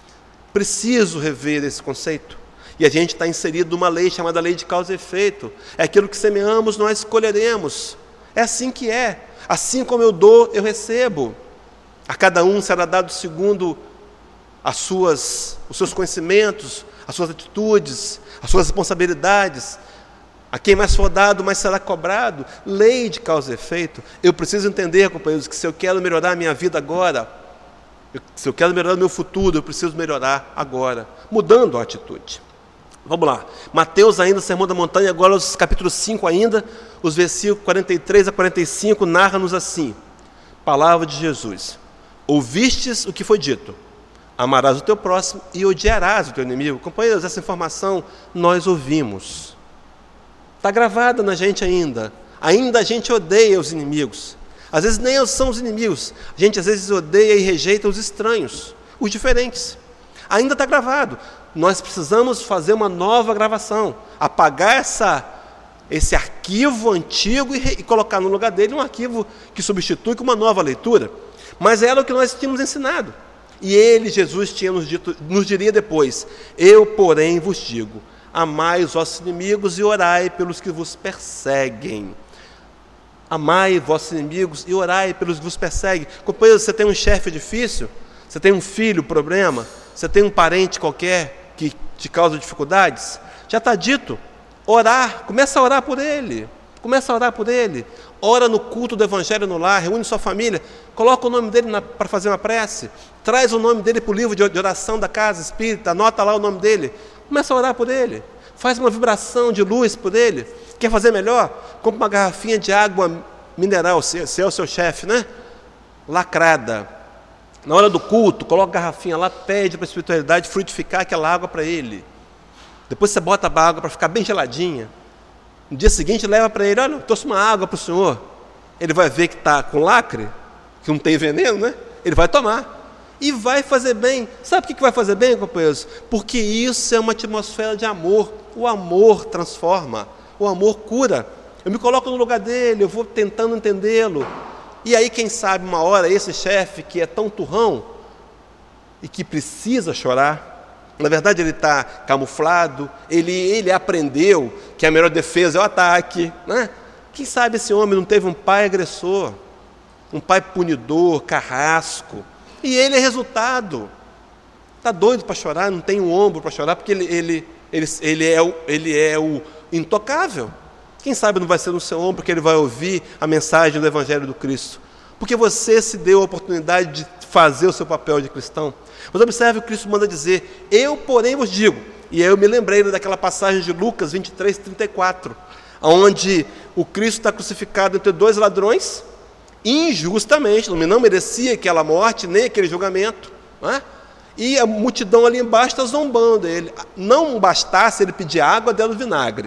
Preciso rever esse conceito. E a gente está inserido numa lei chamada lei de causa e efeito. É aquilo que semeamos, nós colheremos. É assim que é. Assim como eu dou, eu recebo. A cada um será dado segundo as suas, os seus conhecimentos, as suas atitudes, as suas responsabilidades. A quem mais for dado, mais será cobrado. Lei de causa e efeito. Eu preciso entender, companheiros, que se eu quero melhorar a minha vida agora, eu, se eu quero melhorar o meu futuro, eu preciso melhorar agora, mudando a atitude. Vamos lá. Mateus ainda, Sermão da Montanha, agora os capítulos cinco ainda, os versículos quarenta e três a quarenta e cinco, narra-nos assim. Palavra de Jesus. Ouvistes o que foi dito. Amarás o teu próximo e odiarás o teu inimigo. Companheiros, essa informação nós ouvimos. Está gravada na gente ainda. Ainda a gente odeia os inimigos. Às vezes nem são os inimigos. A gente às vezes odeia e rejeita os estranhos, os diferentes. Ainda está gravado. Nós precisamos fazer uma nova gravação. Apagar essa, esse arquivo antigo e, re, e colocar no lugar dele um arquivo que substitui com uma nova leitura. Mas era o que nós tínhamos ensinado. E ele, Jesus, tinha nos, dito, nos diria depois, eu, porém, vos digo, amai os vossos inimigos e orai pelos que vos perseguem. Amai vossos inimigos e orai pelos que vos perseguem. Companheiro, você tem um chefe difícil? Você tem um filho, problema? Você tem um parente qualquer que te causa dificuldades? Já está dito, orar, começa a orar por ele. Começa a orar por ele. Ora no culto do Evangelho no lar, reúne sua família, coloca o nome dele para fazer uma prece, traz o nome dele para o livro de oração da casa espírita, anota lá o nome dele. Começa a orar por ele, faz uma vibração de luz por ele. Quer fazer melhor? Compra uma garrafinha de água mineral, se é o seu chefe, né? Lacrada. Na hora do culto, coloca a garrafinha lá, pede para a espiritualidade frutificar aquela água para ele. Depois você bota a água para ficar bem geladinha. No dia seguinte leva para ele, olha, trouxe uma água para o senhor. Ele vai ver que está com lacre, que não tem veneno, né? Ele vai tomar. E vai fazer bem. Sabe o que vai fazer bem, companheiros? Porque isso é uma atmosfera de amor. O amor transforma. O amor cura. Eu me coloco no lugar dele, eu vou tentando entendê-lo. E aí, quem sabe, uma hora, esse chefe que é tão turrão e que precisa chorar, na verdade ele está camuflado, ele, ele aprendeu que a melhor defesa é o ataque, né? Quem sabe esse homem não teve um pai agressor, um pai punidor, carrasco, e ele é resultado. Está doido para chorar, não tem um ombro para chorar, porque ele, ele, ele, ele, é o, ele é o intocável. Quem sabe não vai ser no seu ombro que ele vai ouvir a mensagem do Evangelho do Cristo. Porque você se deu a oportunidade de fazer o seu papel de cristão. Mas observe o que Cristo manda dizer, eu, porém, vos digo. E aí eu me lembrei daquela passagem de Lucas vinte e três, trinta e quatro, onde o Cristo está crucificado entre dois ladrões, injustamente, não merecia aquela morte, nem aquele julgamento, não é? E a multidão ali embaixo está zombando ele. Não bastasse ele pedir água, deram vinagre.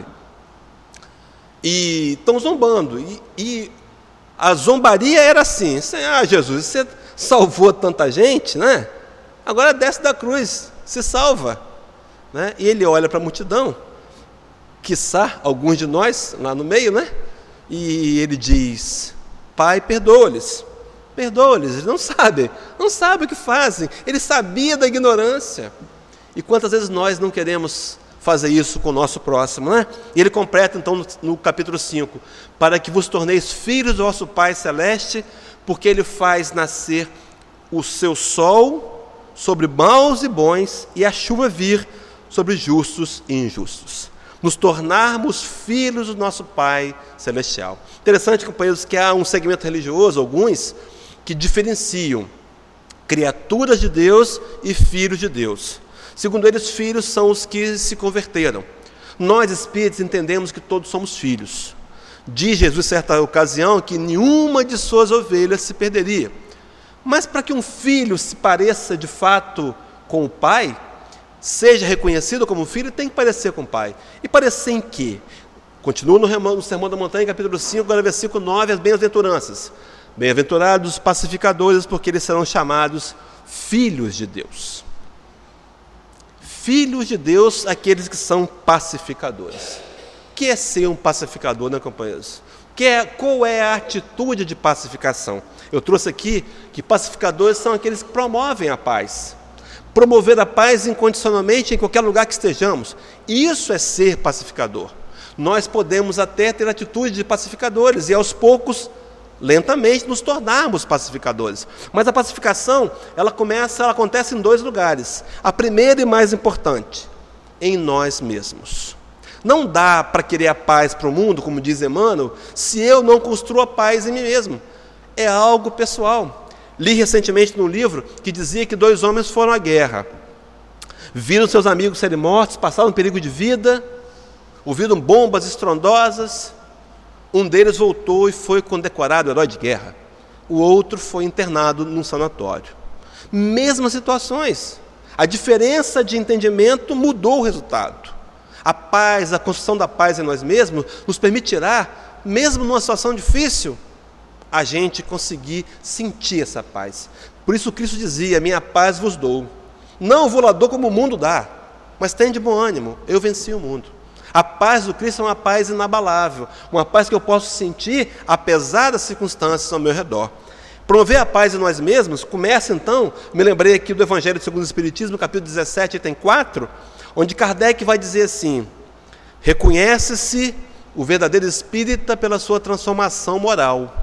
E estão zombando. E, e a zombaria era assim, ah, Jesus, você salvou tanta gente, né? agora desce da cruz, se salva. Né? E ele olha para a multidão, quiçá alguns de nós lá no meio, né? E ele diz: Pai, perdoa-lhes, perdoa-lhes, eles não sabem, não sabem o que fazem. Ele sabia da ignorância. E quantas vezes nós não queremos fazer isso com o nosso próximo, né? E ele completa então no, no capítulo cinco, para que vos torneis filhos do vosso Pai Celeste, porque ele faz nascer o seu sol sobre maus e bons, e a chuva vir sobre justos e injustos. Nos tornarmos filhos do nosso Pai Celestial. Interessante, companheiros, que há um segmento religioso, alguns, que diferenciam criaturas de Deus e filhos de Deus. Segundo eles, filhos são os que se converteram. Nós, espíritos, entendemos que todos somos filhos. Diz Jesus, em certa ocasião, que nenhuma de suas ovelhas se perderia. Mas para que um filho se pareça de fato com o pai, seja reconhecido como filho, tem que parecer com o pai. E parecer em quê? Continua no Sermão da Montanha, capítulo cinco, agora versículo nove, as bem-aventuranças. Bem-aventurados os pacificadores, porque eles serão chamados filhos de Deus. Filhos de Deus, aqueles que são pacificadores. O que é ser um pacificador, né, companheiros? Que é, qual é a atitude de pacificação? Eu trouxe aqui que pacificadores são aqueles que promovem a paz. Promover a paz incondicionalmente em qualquer lugar que estejamos. Isso é ser pacificador. Nós podemos até ter atitude de pacificadores e aos poucos, lentamente, nos tornarmos pacificadores. Mas a pacificação, ela começa, ela acontece em dois lugares. A primeira e mais importante, em nós mesmos. Não dá para querer a paz para o mundo, como diz Emmanuel, se eu não construo a paz em mim mesmo. É algo pessoal. Li recentemente num livro que dizia que dois homens foram à guerra. Viram seus amigos serem mortos, passaram um perigo de vida, ouviram bombas estrondosas. Um deles voltou e foi condecorado herói de guerra. O outro foi internado num sanatório. Mesmas situações. A diferença de entendimento mudou o resultado. A paz, a construção da paz em nós mesmos, nos permitirá, mesmo numa situação difícil, a gente conseguir sentir essa paz. Por isso Cristo dizia: minha paz vos dou. Não vou lá dou como o mundo dá, mas tem de bom ânimo, eu venci o mundo. A paz do Cristo é uma paz inabalável, uma paz que eu posso sentir apesar das circunstâncias ao meu redor. Promover a paz em nós mesmos começa então, me lembrei aqui do Evangelho segundo o Espiritismo, capítulo dezessete, item quatro, onde Kardec vai dizer assim: reconhece-se o verdadeiro espírita pela sua transformação moral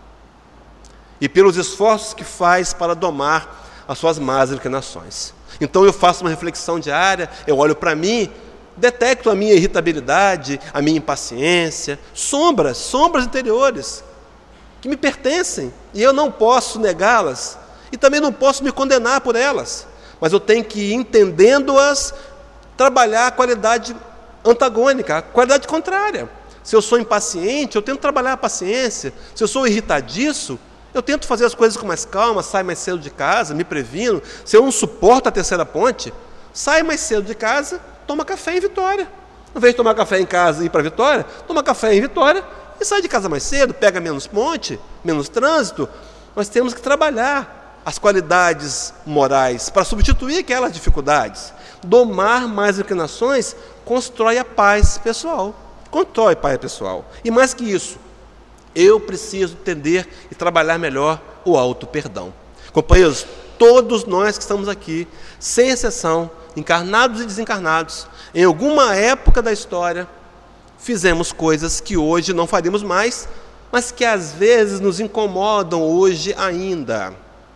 e pelos esforços que faz para domar as suas más inclinações. Então eu faço uma reflexão diária, eu olho para mim, detecto a minha irritabilidade, a minha impaciência, sombras, sombras interiores que me pertencem e eu não posso negá-las e também não posso me condenar por elas, mas eu tenho que ir entendendo-as, trabalhar a qualidade antagônica, a qualidade contrária. Se eu sou impaciente, eu tento trabalhar a paciência. Se eu sou irritadiço, eu tento fazer as coisas com mais calma, saio mais cedo de casa, me previno. Se eu não suporto a terceira ponte, saio mais cedo de casa, toma café em Vitória. Ao invés de tomar café em casa e ir para Vitória, toma café em Vitória e sai de casa mais cedo, pega menos ponte, menos trânsito. Nós temos que trabalhar as qualidades morais para substituir aquelas dificuldades. Domar mais inclinações constrói a paz pessoal. Constrói a paz pessoal. E mais que isso, eu preciso entender e trabalhar melhor o auto-perdão. Companheiros, todos nós que estamos aqui, sem exceção, encarnados e desencarnados, em alguma época da história, fizemos coisas que hoje não faríamos mais, mas que às vezes nos incomodam hoje ainda.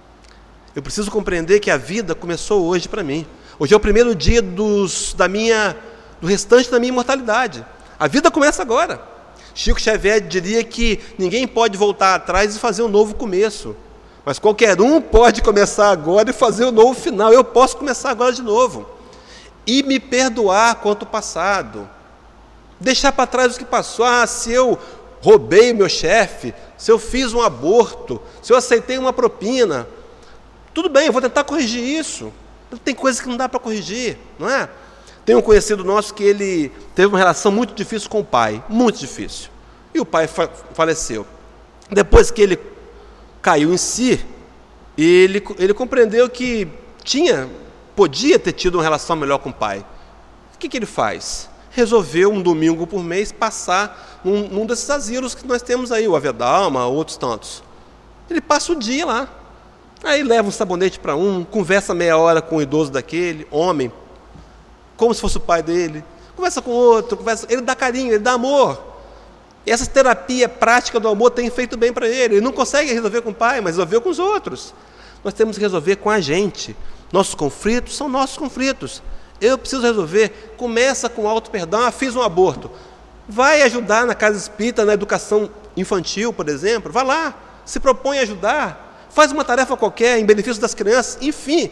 Eu preciso compreender que a vida começou hoje para mim. Hoje é o primeiro dia dos, da minha, do restante da minha imortalidade. A vida começa agora. Chico Xavier diria que ninguém pode voltar atrás e fazer um novo começo. Mas qualquer um pode começar agora e fazer um novo final. Eu posso começar agora de novo. E me perdoar quanto ao passado. Deixar para trás o que passou. Ah, se eu roubei meu chefe, se eu fiz um aborto, se eu aceitei uma propina, tudo bem, eu vou tentar corrigir isso. Tem coisas que não dá para corrigir, não é? Tem um conhecido nosso que ele teve uma relação muito difícil com o pai, muito difícil. E o pai fa- faleceu. Depois que ele caiu em si, ele, ele compreendeu que tinha, podia ter tido uma relação melhor com o pai. O que, que ele faz? Resolveu um domingo por mês passar num, num desses asilos que nós temos aí, o Avedalma, outros tantos. Ele passa o dia lá. Aí leva um sabonete para um, conversa meia hora com o idoso daquele, homem, como se fosse o pai dele. Conversa com outro, conversa, ele dá carinho, ele dá amor. E essa terapia prática do amor tem feito bem para ele. Ele não consegue resolver com o pai, mas resolveu com os outros. Nós temos que resolver com a gente. Nossos conflitos são nossos conflitos. Eu preciso resolver. Começa com auto-perdão. Ah, fiz um aborto. Vai ajudar na casa espírita, na educação infantil, por exemplo. Vai lá, se propõe a ajudar. Faz uma tarefa qualquer em benefício das crianças. Enfim,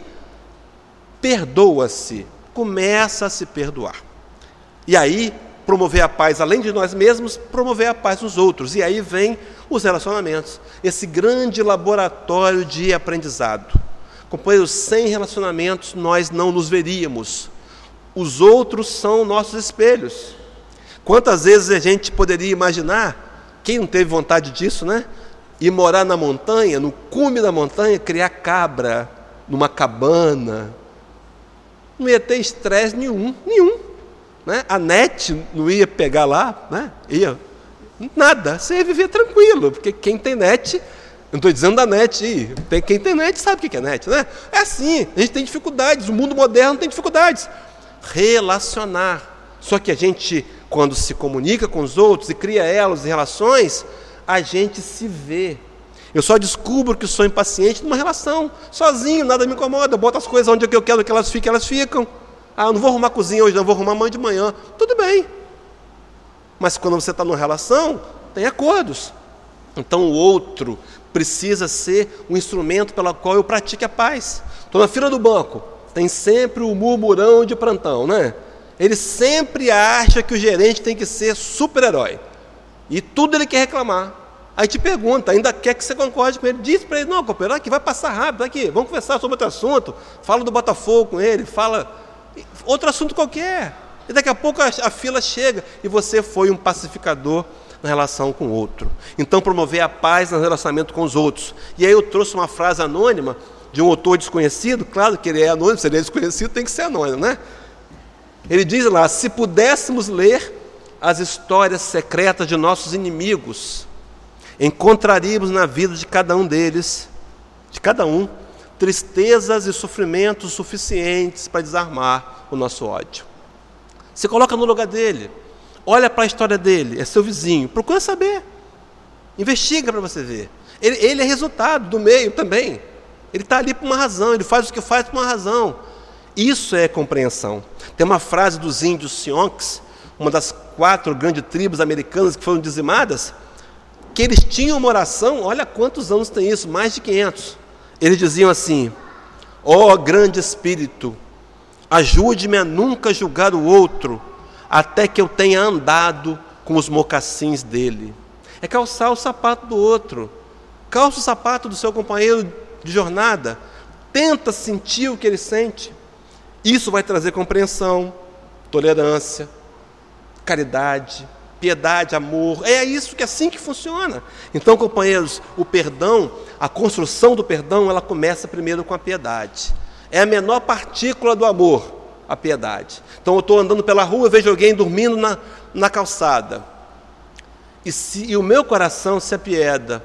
perdoa-se. Começa a se perdoar. E aí, promover a paz, além de nós mesmos, promover a paz nos outros. E aí vem os relacionamentos. Esse grande laboratório de aprendizado. Companheiros, sem relacionamentos nós não nos veríamos. Os outros são nossos espelhos. Quantas vezes a gente poderia imaginar, quem não teve vontade disso, né? Ir morar na montanha, no cume da montanha, criar cabra numa cabana. Não ia ter estresse nenhum, nenhum. Né? A net não ia pegar lá, né? Ia, nada, você ia viver tranquilo, porque quem tem net, não estou dizendo da net, tem, quem tem net sabe o que é net, né? É assim, a gente tem dificuldades, o mundo moderno tem dificuldades. Relacionar. Só que a gente, quando se comunica com os outros e cria elos e relações, a gente se vê. Eu só descubro que sou impaciente numa relação, sozinho, nada me incomoda, eu boto as coisas onde eu quero que elas fiquem, elas ficam. Ah, eu não vou arrumar a cozinha hoje, não, vou arrumar amanhã de manhã. Tudo bem. Mas quando você está numa relação, tem acordos. Então o outro precisa ser um instrumento pelo qual eu pratique a paz. Estou na fila do banco, tem sempre o murmurão de plantão, né? Ele sempre acha que o gerente tem que ser super-herói. E tudo ele quer reclamar. Aí te pergunta, ainda quer que você concorde com ele. Diz para ele, não, companheiro, aqui vai passar rápido, aqui, vamos conversar sobre outro assunto. Fala do Botafogo com ele, fala outro assunto qualquer. E daqui a pouco a, a fila chega e você foi um pacificador na relação com o outro. Então, promover a paz no relacionamento com os outros. E aí eu trouxe uma frase anônima de um autor desconhecido, claro que ele é anônimo, se ele é desconhecido tem que ser anônimo, né? Ele diz lá, se pudéssemos ler as histórias secretas de nossos inimigos, encontraríamos na vida de cada um deles, de cada um, tristezas e sofrimentos suficientes para desarmar o nosso ódio. Se coloca no lugar dele, olha para a história dele, é seu vizinho, procura saber, investiga para você ver. Ele, ele é resultado do meio também, ele está ali por uma razão, ele faz o que faz por uma razão. Isso é compreensão. Tem uma frase dos índios Sionks, uma das quatro grandes tribos americanas que foram dizimadas, que eles tinham uma oração, olha quantos anos tem isso, mais de quinhentos. Eles diziam assim, ó oh, grande Espírito, ajude-me a nunca julgar o outro, até que eu tenha andado com os mocassins dele. É calçar o sapato do outro. Calça o sapato do seu companheiro de jornada. Tenta sentir o que ele sente. Isso vai trazer compreensão, tolerância, caridade, piedade, amor. É isso que é assim que funciona. Então, companheiros, o perdão, a construção do perdão, ela começa primeiro com a piedade. É a menor partícula do amor, a piedade. Então, eu estou andando pela rua, vejo alguém dormindo na, na calçada. E, se, e o meu coração se apieda.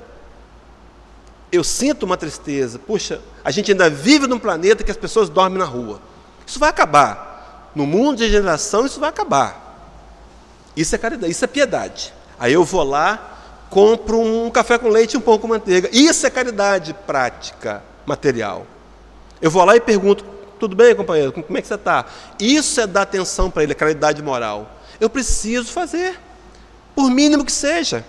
Eu sinto uma tristeza. Puxa, a gente ainda vive num planeta que as pessoas dormem na rua. Isso vai acabar. No mundo de geração, isso vai acabar. Isso é caridade, isso é piedade. Aí eu vou lá, compro um café com leite e um pão com manteiga. Isso é caridade prática, material. Eu vou lá e pergunto, tudo bem, companheiro? Como é que você está? Isso é dar atenção para ele, é caridade moral. Eu preciso fazer, por mínimo que seja.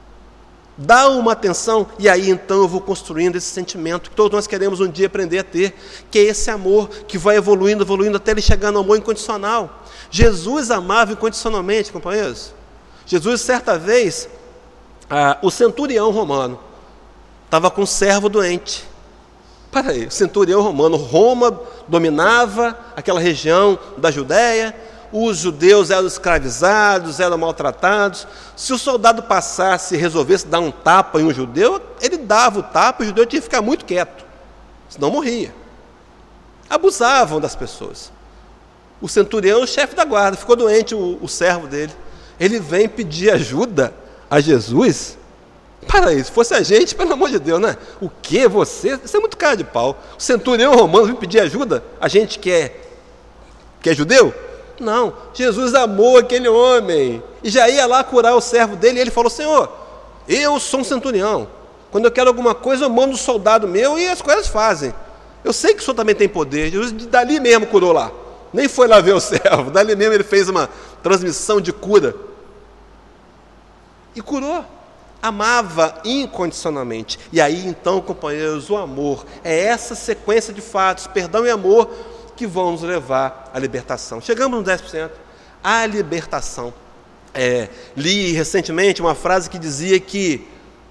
Dá uma atenção, e aí então eu vou construindo esse sentimento que todos nós queremos um dia aprender a ter, que é esse amor que vai evoluindo, evoluindo, até ele chegar no amor incondicional. Jesus amava incondicionalmente, companheiros. Jesus, certa vez, ah, o centurião romano estava com um servo doente. Para aí, o centurião romano, Roma dominava aquela região da Judéia, os judeus eram escravizados, eram maltratados. Se o soldado passasse e resolvesse dar um tapa em um judeu, ele dava o tapa e o judeu tinha que ficar muito quieto, senão morria. abusavam das pessoas. O centurião, o chefe da guarda, ficou doente, o, o servo dele. Ele vem pedir ajuda a Jesus. Para isso, se fosse a gente, pelo amor de Deus, né? O que você? Isso é muito cara de pau. O centurião romano vem pedir ajuda, a gente que é, que é judeu? Não, Jesus amou aquele homem e já ia lá curar o servo dele. E ele falou: Senhor, eu sou um centurião. Quando eu quero alguma coisa, eu mando um soldado meu e as coisas fazem. Eu sei que o Senhor também tem poder. Jesus dali mesmo curou lá. Nem foi lá ver o servo. Dali mesmo ele fez uma transmissão de cura. E curou. Amava incondicionalmente. E aí então, companheiros, o amor é essa sequência de fatos, perdão e amor, que vão nos levar à libertação. Chegamos no dez por cento. A libertação. É, li recentemente uma frase que dizia que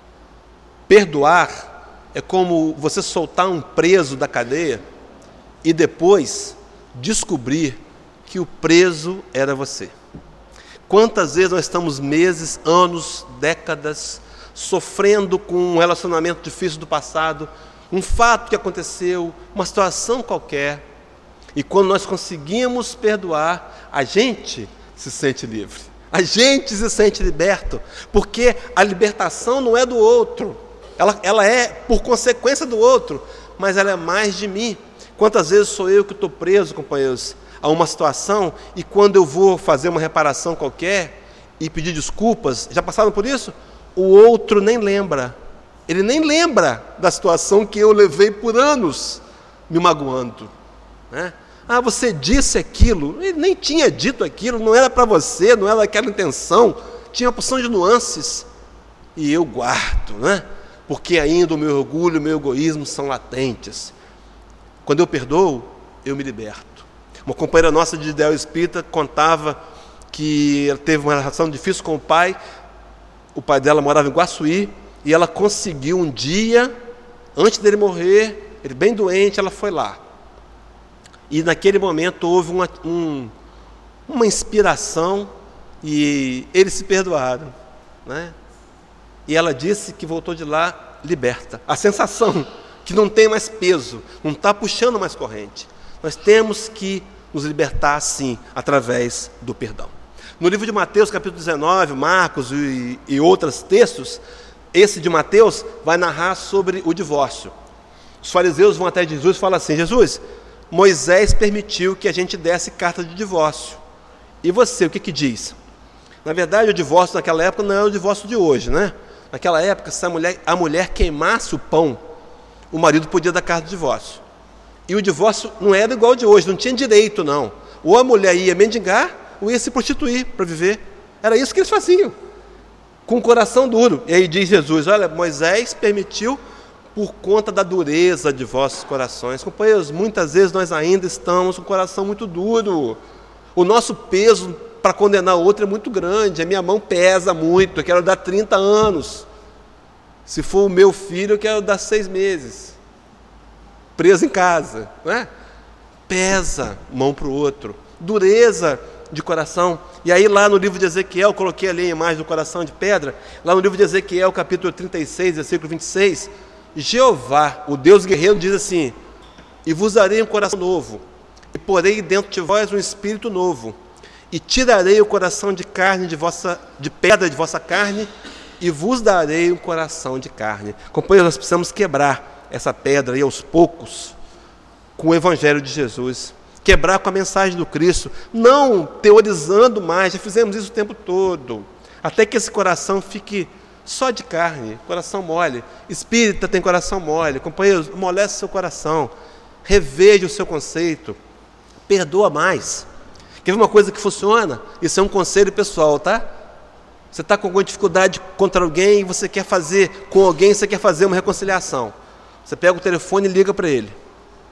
perdoar é como você soltar um preso da cadeia e depois descobrir que o preso era você. Quantas vezes nós estamos meses, anos, décadas, sofrendo com um relacionamento difícil do passado, um fato que aconteceu, uma situação qualquer, e quando nós conseguimos perdoar, a gente se sente livre, a gente se sente liberto, porque a libertação não é do outro, ela, ela é por consequência do outro, mas ela é mais de mim. Quantas vezes sou eu que estou preso, companheiros, a uma situação, e quando eu vou fazer uma reparação qualquer e pedir desculpas, já passaram por isso? O outro nem lembra, ele nem lembra da situação que eu levei por anos me magoando, né? Ah, você disse aquilo, ele nem tinha dito aquilo, não era para você, não era aquela intenção, tinha uma porção de nuances, e eu guardo, né? Porque ainda o meu orgulho e o meu egoísmo são latentes. Quando eu perdoo, eu me liberto. Uma companheira nossa de ideal espírita contava que ela teve uma relação difícil com o pai. O pai dela morava em Guaçuí e ela conseguiu um dia, antes dele morrer, ele bem doente, ela foi lá. E naquele momento houve uma, um, uma inspiração e eles se perdoaram, né? E ela disse que voltou de lá liberta. A sensação que não tem mais peso, não está puxando mais corrente. Nós temos que nos libertar, assim, através do perdão. No livro de Mateus, capítulo dezenove, Marcos e, e outros textos, esse de Mateus vai narrar sobre o divórcio. Os fariseus vão até Jesus e falam assim: Jesus, Moisés permitiu que a gente desse carta de divórcio. E você, o que que diz? Na verdade, o divórcio naquela época não é o divórcio de hoje, né? Naquela época, se a mulher, a mulher queimasse o pão, o marido podia dar carta de divórcio. E o divórcio não era igual ao de hoje, não tinha direito, não. Ou a mulher ia mendigar, ou ia se prostituir para viver. Era isso que eles faziam, com o coração duro. E aí diz Jesus: olha, Moisés permitiu por conta da dureza de vossos corações. Companheiros, muitas vezes nós ainda estamos com o coração muito duro. O nosso peso para condenar o outro é muito grande. A minha mão pesa muito, eu quero dar trinta anos. Se for o meu filho, eu quero dar seis meses. Preso em casa, não é? Pesa mão para o outro, dureza de coração. E aí lá no livro de Ezequiel, coloquei ali a imagem do coração de pedra, lá no livro de Ezequiel, capítulo trinta e seis, versículo vinte e seis, Jeová, o Deus guerreiro, diz assim: e vos darei um coração novo, e porei dentro de vós um espírito novo, e tirarei o coração de carne de vossa, de pedra de vossa carne, e vos darei um coração de carne. Companheiros, nós precisamos quebrar essa pedra aí aos poucos, com o Evangelho de Jesus, quebrar com a mensagem do Cristo, não teorizando mais, já fizemos isso o tempo todo, até que esse coração fique só de carne, coração mole. Espírita tem coração mole. Companheiros, amolece seu coração, reveja o seu conceito, perdoa mais. Quer ver uma coisa que funciona? Isso é um conselho pessoal, tá? Você está com alguma dificuldade contra alguém e você quer fazer com alguém, você quer fazer uma reconciliação. Você pega o telefone e liga para ele.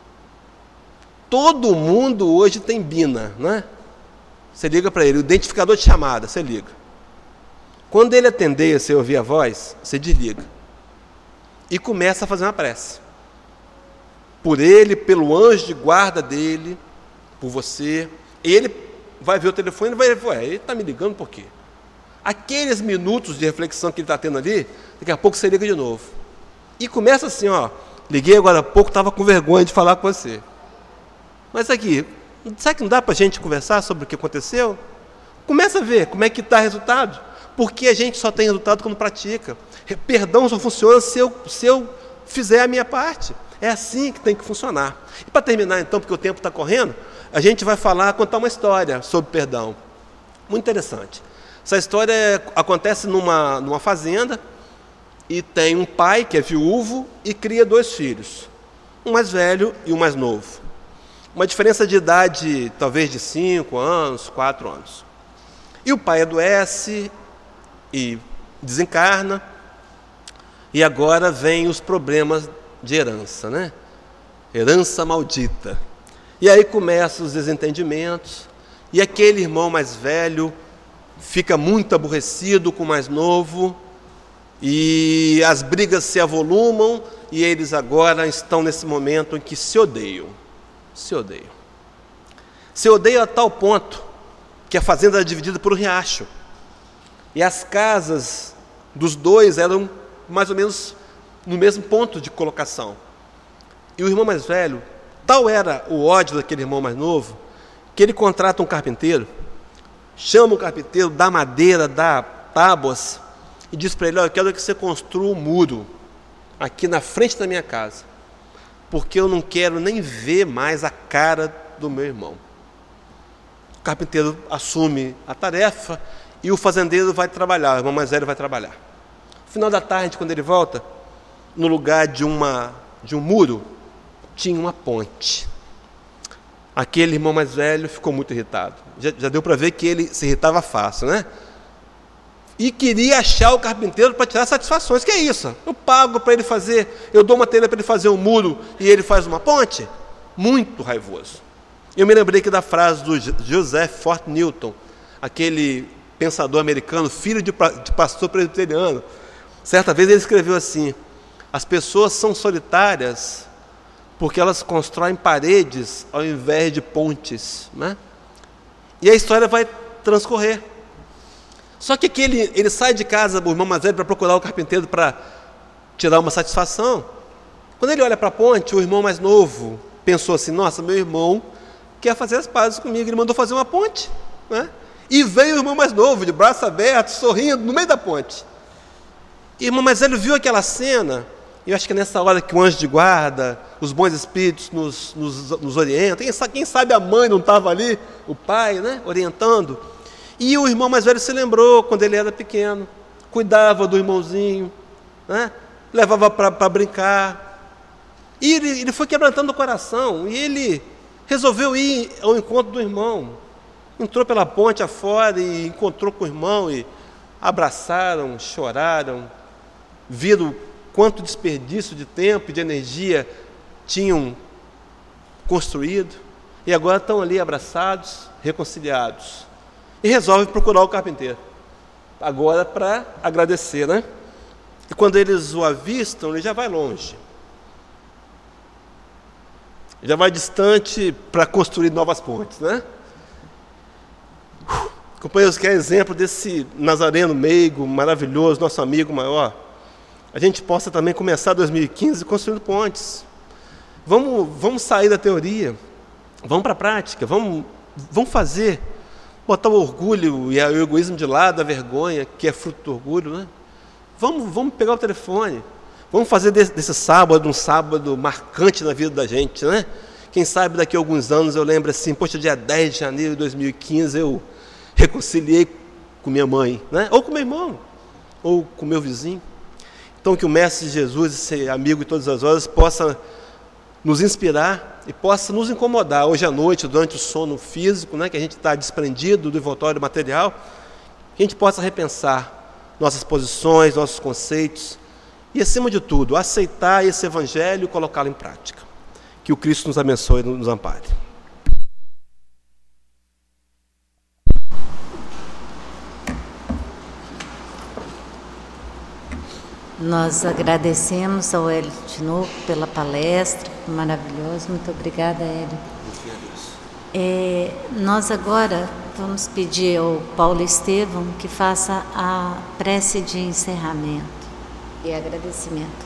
Todo mundo hoje tem bina, né? Você liga para ele, o identificador de chamada, você liga. Quando ele atender, você ouvir a voz, você desliga. E começa a fazer uma prece. Por ele, pelo anjo de guarda dele, por você. Ele vai ver o telefone e vai ver, ué, ele está me ligando por quê? Aqueles minutos de reflexão que ele está tendo ali, daqui a pouco você liga de novo. E começa assim, ó, liguei agora há pouco, estava com vergonha de falar com você. Mas aqui, será que não dá para a gente conversar sobre o que aconteceu? Começa a ver como é que está o resultado. Porque a gente só tem resultado quando pratica. Perdão só funciona se eu, se eu fizer a minha parte. É assim que tem que funcionar. E para terminar, então, porque o tempo está correndo, a gente vai falar, contar uma história sobre perdão. Muito interessante. Essa história acontece numa, numa fazenda e tem um pai que é viúvo e cria dois filhos. Um mais velho e um mais novo. Uma diferença de idade, talvez de cinco anos, quatro anos. E o pai adoece e desencarna, e agora vem os problemas de herança, né? Herança maldita. E aí começam os desentendimentos, e aquele irmão mais velho fica muito aborrecido com o mais novo, e as brigas se avolumam, e eles agora estão nesse momento em que se odeiam. Se odeiam. Se odeiam a tal ponto que a fazenda era dividida por um riacho. E as casas dos dois eram mais ou menos no mesmo ponto de colocação. E o irmão mais velho, tal era o ódio daquele irmão mais novo, que ele contrata um carpinteiro, chama o carpinteiro, dá madeira, dá tábuas, e diz para ele: olha, eu quero que você construa um muro aqui na frente da minha casa, porque eu não quero nem ver mais a cara do meu irmão. O carpinteiro assume a tarefa e o fazendeiro vai trabalhar, o irmão mais velho vai trabalhar. No final da tarde, quando ele volta, no lugar de, uma, de um muro, tinha uma ponte. Aquele irmão mais velho ficou muito irritado. Já, já deu para ver que ele se irritava fácil, né? E queria achar o carpinteiro para tirar satisfações. Que é isso? Eu pago para ele fazer, eu dou uma telha para ele fazer um muro e ele faz uma ponte? Muito raivoso. Eu me lembrei aqui da frase do Joseph Fort Newton, aquele pensador americano, filho de pastor presbiteriano. Certa vez ele escreveu assim: as pessoas são solitárias porque elas constroem paredes ao invés de pontes, né? E a história vai transcorrer. Só que aquele, ele sai de casa, o irmão mais velho, para procurar o carpinteiro para tirar uma satisfação. Quando ele olha para a ponte, o irmão mais novo pensou assim: nossa, meu irmão quer fazer as pazes comigo, ele mandou fazer uma ponte, né? E veio o irmão mais novo, de braço aberto, sorrindo, no meio da ponte. E o irmão mais velho viu aquela cena, e eu acho que é nessa hora que o anjo de guarda, os bons espíritos nos, nos, nos orientam. Quem sabe, quem sabe a mãe não estava ali, o pai, né, orientando. E o irmão mais velho se lembrou quando ele era pequeno, cuidava do irmãozinho, né, levava para brincar. E ele, ele foi quebrantando o coração, e ele resolveu ir ao encontro do irmão. Entrou pela ponte afora e encontrou com o irmão, e abraçaram, choraram, viram quanto desperdício de tempo e de energia tinham construído, e agora estão ali abraçados, reconciliados, e resolvem procurar o carpinteiro, agora para agradecer, né? E quando eles o avistam, ele já vai longe, já vai distante para construir novas pontes, né? Companheiros, que é exemplo desse nazareno meigo, maravilhoso, nosso amigo maior, a gente possa também começar dois mil e quinze construindo pontes. Vamos, vamos sair da teoria, vamos para a prática, vamos, vamos fazer, botar o orgulho e o egoísmo de lado, a vergonha, que é fruto do orgulho, né? Vamos, vamos pegar o telefone, vamos fazer desse, desse sábado um sábado marcante na vida da gente, né? Quem sabe daqui a alguns anos eu lembro assim: poxa, dia dez de janeiro de dois mil e quinze eu reconciliei com minha mãe, né? Ou com meu irmão, ou com meu vizinho. Então que o Mestre Jesus, esse amigo de todas as horas, possa nos inspirar e possa nos incomodar hoje à noite, durante o sono físico, né, que a gente está desprendido do envoltório material, que a gente possa repensar nossas posições, nossos conceitos e, acima de tudo, aceitar esse Evangelho e colocá-lo em prática. Que o Cristo nos abençoe e nos ampare. Nós agradecemos ao Hélio Tinoco pela palestra, maravilhoso. Muito obrigada, Hélio. É, nós agora vamos pedir ao Paulo Estevão que faça a prece de encerramento e agradecimento.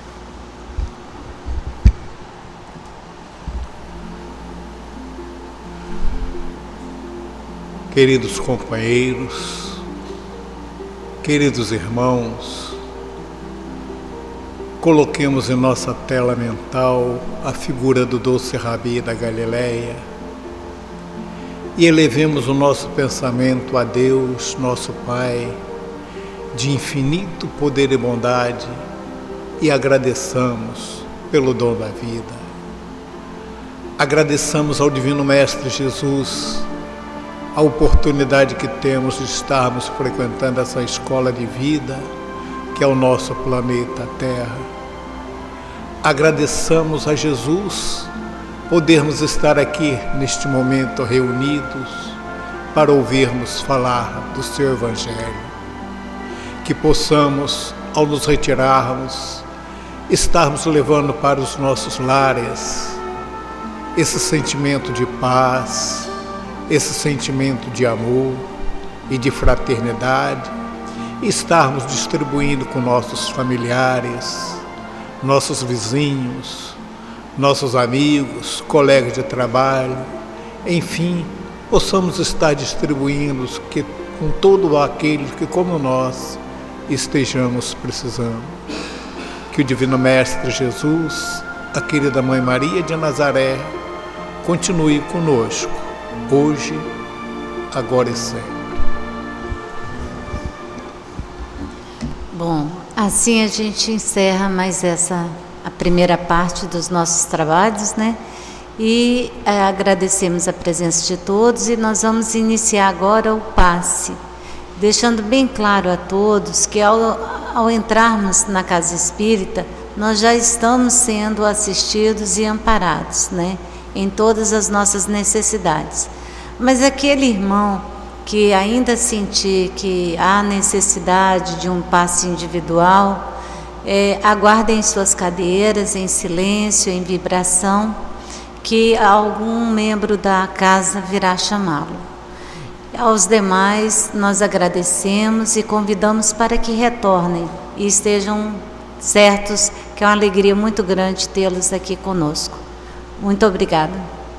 queridos companheiros, queridos irmãos, coloquemos em nossa tela mental a figura do doce Rabi da Galileia e elevemos o nosso pensamento a Deus, nosso Pai, de infinito poder e bondade, e agradeçamos pelo dom da vida. Agradeçamos ao Divino Mestre Jesus a oportunidade que temos de estarmos frequentando essa escola de vida, que é o nosso planeta Terra. Agradeçamos a Jesus podermos estar aqui neste momento reunidos para ouvirmos falar do seu Evangelho. Que possamos, ao nos retirarmos, estarmos levando para os nossos lares esse sentimento de paz, esse sentimento de amor e de fraternidade, e estarmos distribuindo com nossos familiares, nossos vizinhos, nossos amigos, colegas de trabalho, enfim, possamos estar distribuindo que, com todo aquele que, como nós, estejamos precisando. Que o Divino Mestre Jesus, a querida Mãe Maria de Nazaré, continue conosco, hoje, agora e sempre. Bom, assim a gente encerra mais essa, a primeira parte dos nossos trabalhos, né? E é, agradecemos a presença de todos e nós vamos iniciar agora o passe, deixando bem claro a todos que ao, ao entrarmos na casa espírita, nós já estamos sendo assistidos e amparados, né, em todas as nossas necessidades. Mas aquele irmão que ainda sentir que há necessidade de um passe individual, é, aguardem em suas cadeiras, em silêncio, em vibração, que algum membro da casa virá chamá-lo. Aos demais, nós agradecemos e convidamos para que retornem e estejam certos que é uma alegria muito grande tê-los aqui conosco. Muito obrigada.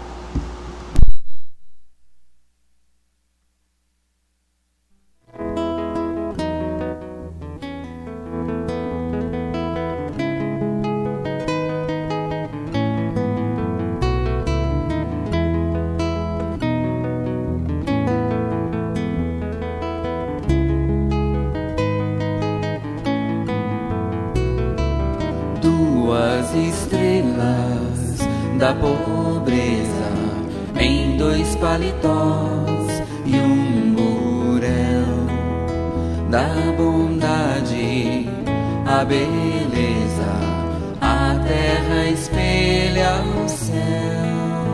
Duas estrelas da pobreza em dois paletós e um burel, da bondade a beleza, a terra espelha o céu.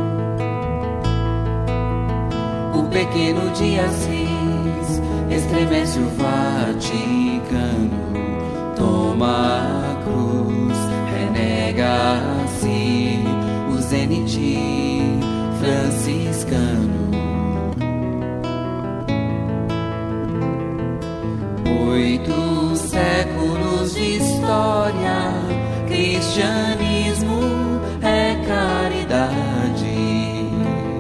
O pequeno de Assis estremece o Vaticano, toma a cruz, renega-se o zenite franciscano. Oito séculos de história, cristianismo é caridade.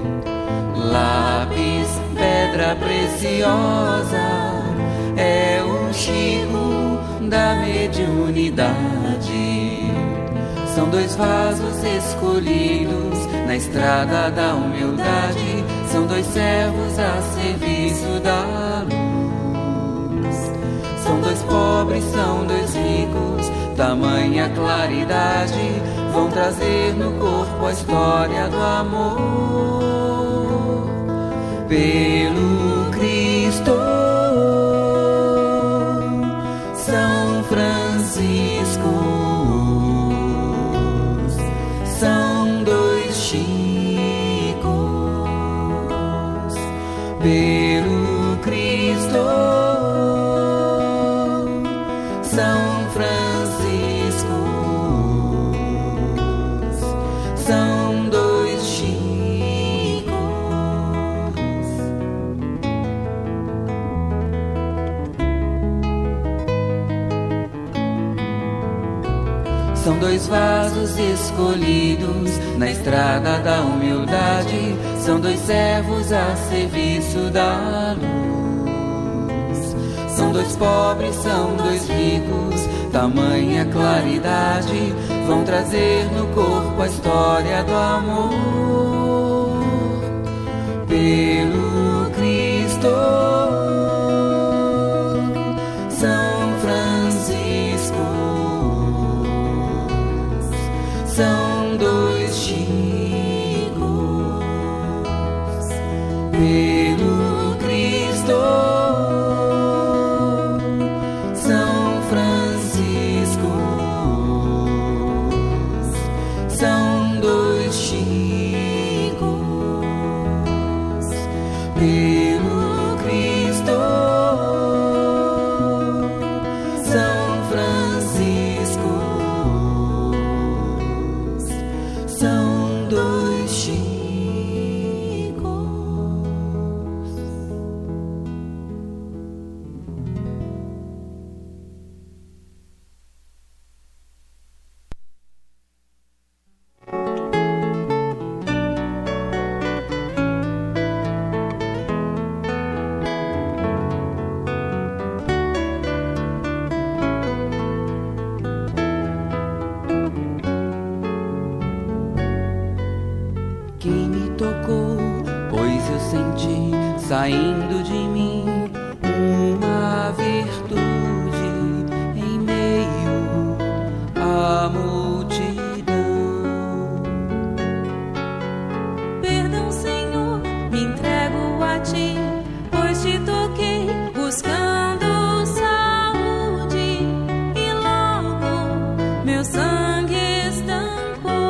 Lápis, pedra preciosa, é o Chico da mediunidade. São dois vasos escolhidos na estrada da humildade, são dois servos a serviço da luz. São dois pobres, são dois ricos, tamanha claridade, vão trazer no corpo a história do amor. Pelo Cristo São Francisco, são dois Chicos. Pelo Cristo São Francisco, são dois Chicos. São dois dois vasos escolhidos na estrada da humildade, são dois servos a serviço da luz. São dois pobres, são dois ricos, tamanha claridade, vão trazer no corpo a história do amor. Pelo Cristo, São Francisco, são dois Chicos. Pelo Cristo, São Francisco, são dois Chicos. Pelo Cristo, São Francisco, são dois Chicos. Quem me tocou, pois eu senti saindo de mim uma virtude em meio à multidão. Perdão, Senhor, me entrego a ti, pois te toquei buscando saúde e logo meu sangue estancou.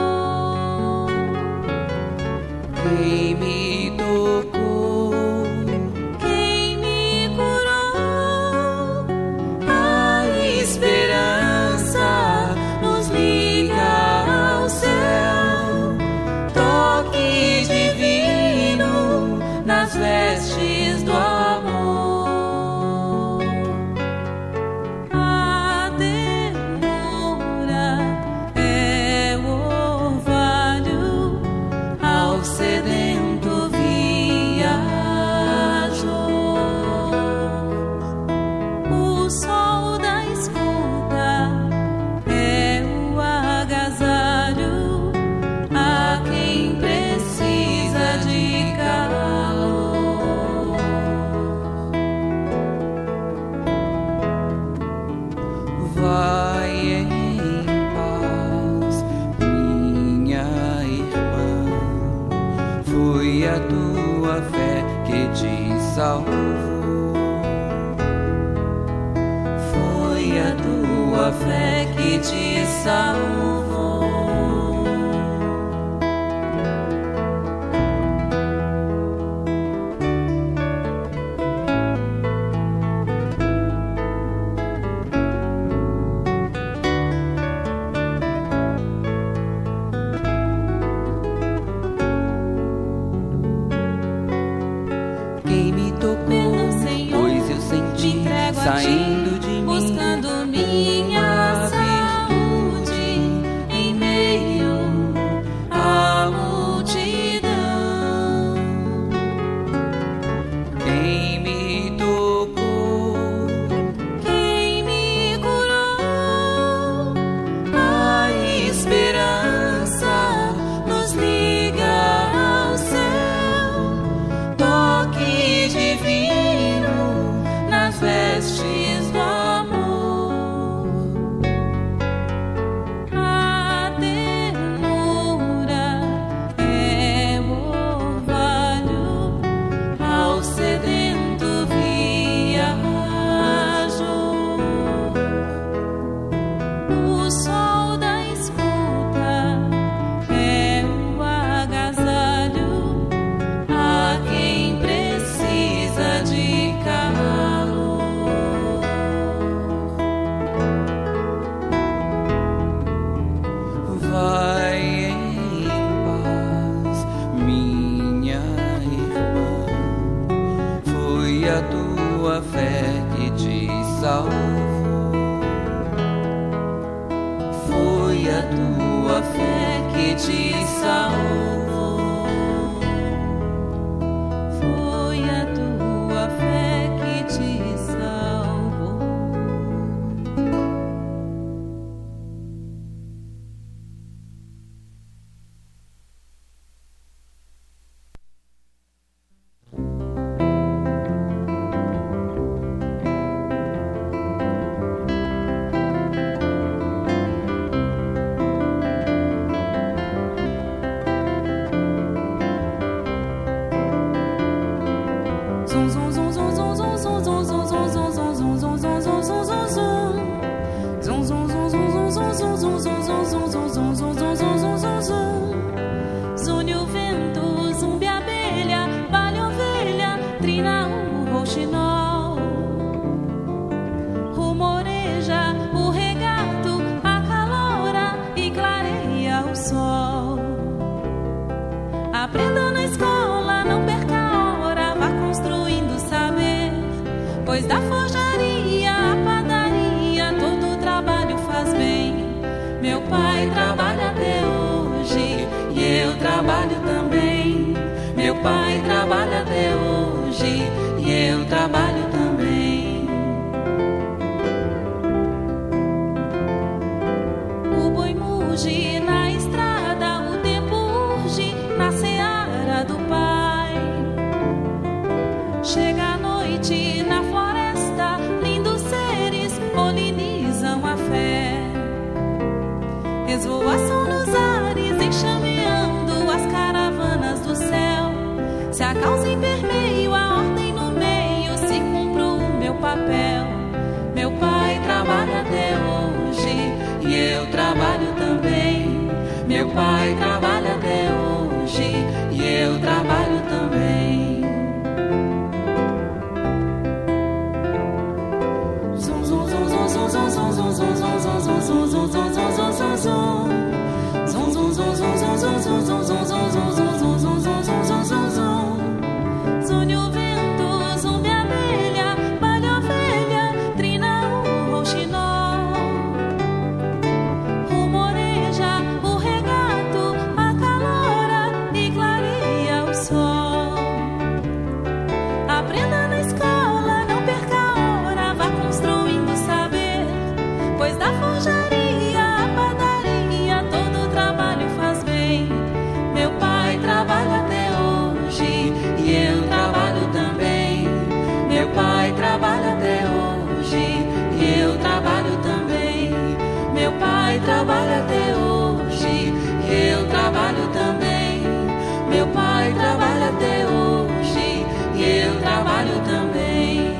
Quem me tocou, Quem me curou, a esperança nos liga ao céu. Toque divino nas vestes do amor. a ternura é o orvalho Ao sedento viajou. O sol da escuta é o agasalho A quem precisa de calor. Vai em paz, minha irmã. Foi a tua fé que te salvou. Foi a tua fé que te salvou. Quem me tocou, Perdão, Senhor, pois eu senti me entrego a ti, saindo de mim buscando minha uma saúde virtude em te salvou. Foi a tua fé que te salvou. Zune o vento, zumbi a abelha, vale ovelha, trina o rouxinol. Rumoreja o regato, acalora e clareia o sol. Aprenda na escola, não perca a hora, vá construindo saber, pois da forjaria à padaria todo o trabalho faz bem. Meu pai trabalha até hoje e eu trabalho também. Meu pai trabalha até hoje e eu trabalho também. O boi muge na estrada, o tempo urge na seara do pai. Chega a noite na floresta, lindos seres polinizam a fé. Esvoaçam nos ares, enxameando as caravanas do céu. Se a causa em vermelho, a ordem no meio, se cumpro o meu papel. Meu pai trabalha até hoje e eu trabalho também. Meu pai trabalha até hoje e eu trabalho também. Zum zum zum zum zum zum zum zum zum zum zum zum zum zum zum zum zum. Zum zum zum zum zum zum zum zum zum zum zum zum zum zum zum. Zune o vento, zumbi a abelha, vale ovelha, trina o rouxinol. Rumoreja o regato, acalora e clareia o sol. Aprenda na escola, não perca a hora, vá construindo saber, pois da forjaria à padaria todo o trabalho faz bem. Meu pai trabalha até hoje e eu trabalho também. Meu pai trabalha até hoje e eu trabalho também. Meu pai trabalha até hoje e eu trabalho também. Meu pai trabalha até hoje e eu trabalho também.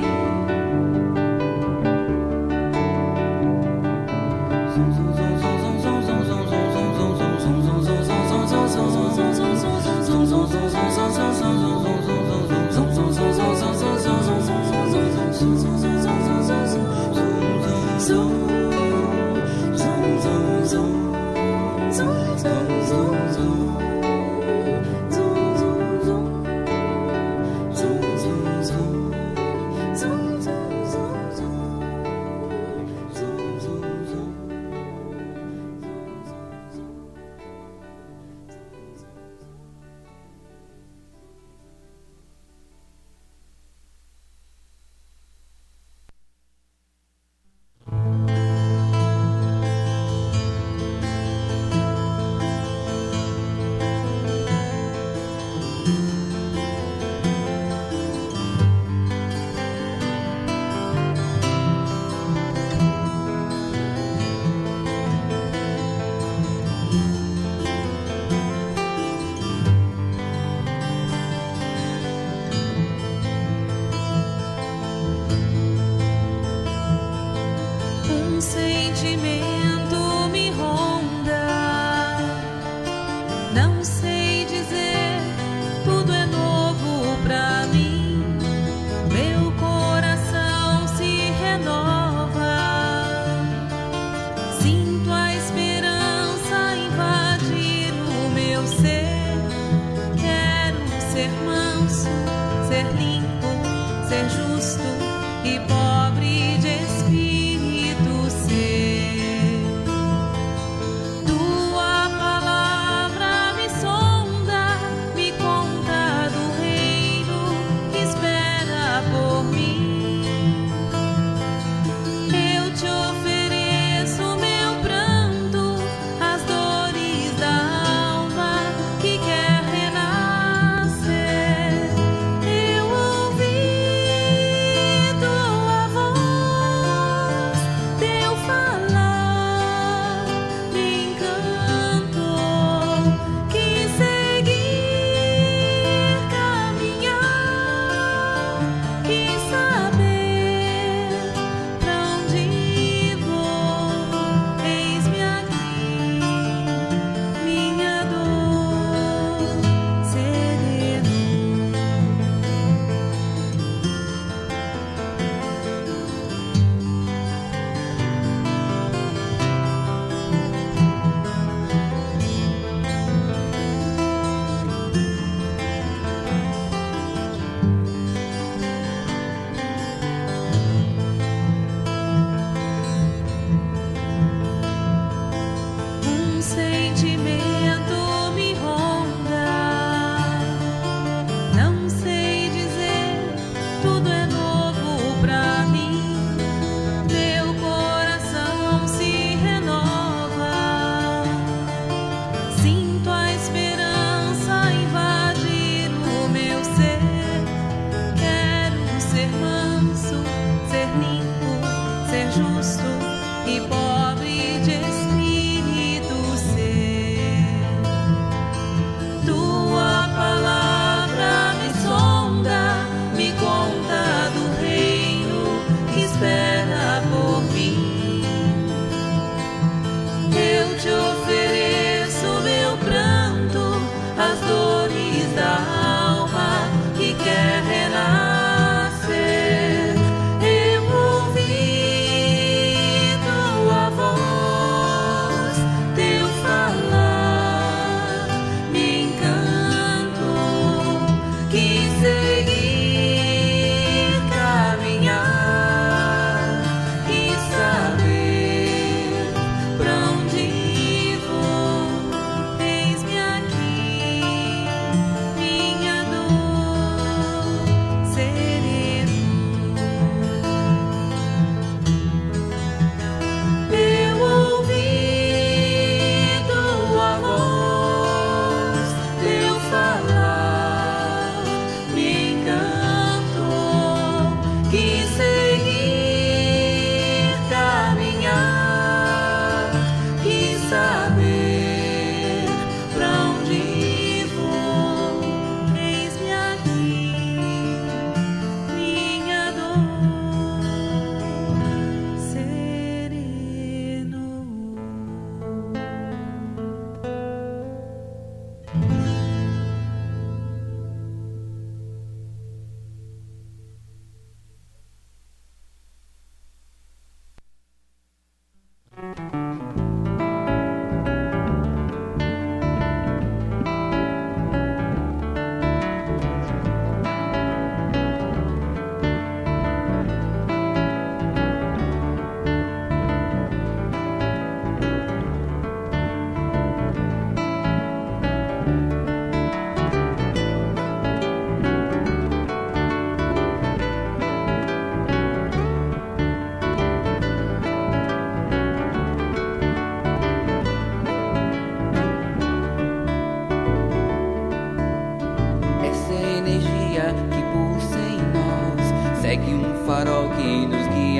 Tua palavra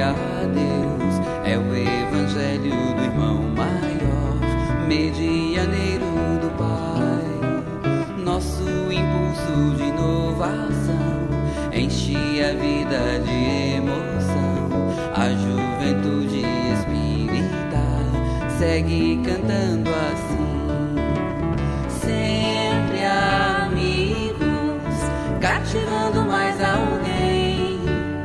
a Deus. É o evangelho do irmão maior, medianeiro do Pai. Nosso impulso de inovação enche a vida de emoção. A juventude espírita segue cantando assim. Sempre amigos, cativando mais alguém.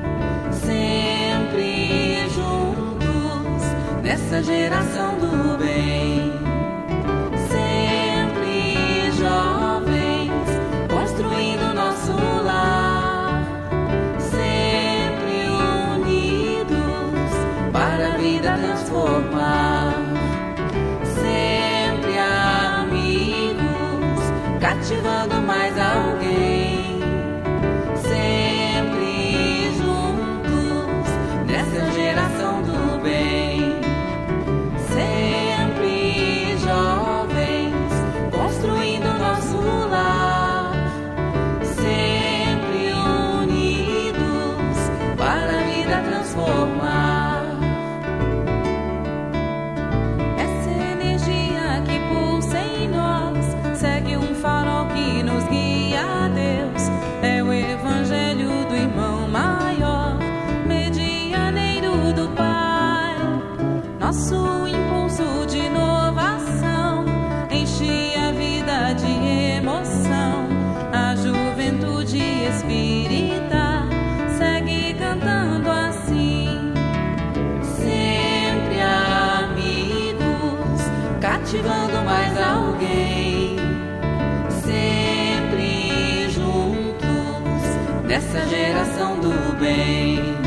Sempre juntos, nessa geração do bem. Sempre jovens, construindo nosso lar. Sempre unidos, para a vida transformar. Sempre amigos, cativando mais alguém. Sempre juntos, nessa geração do bem. Sempre jovens, construindo nosso lar. Sempre unidos, para a vida transformar. Essa energia que pulsa em nós segue um farol que nos guia a Deus. É o evangelho do irmão maior, medianeiro do Pai. Nosso impulso de inovação enche a vida de emoção. A juventude espírita segue cantando assim. Sempre amigos, cativando mais alguém. Sempre juntos, nessa geração do bem.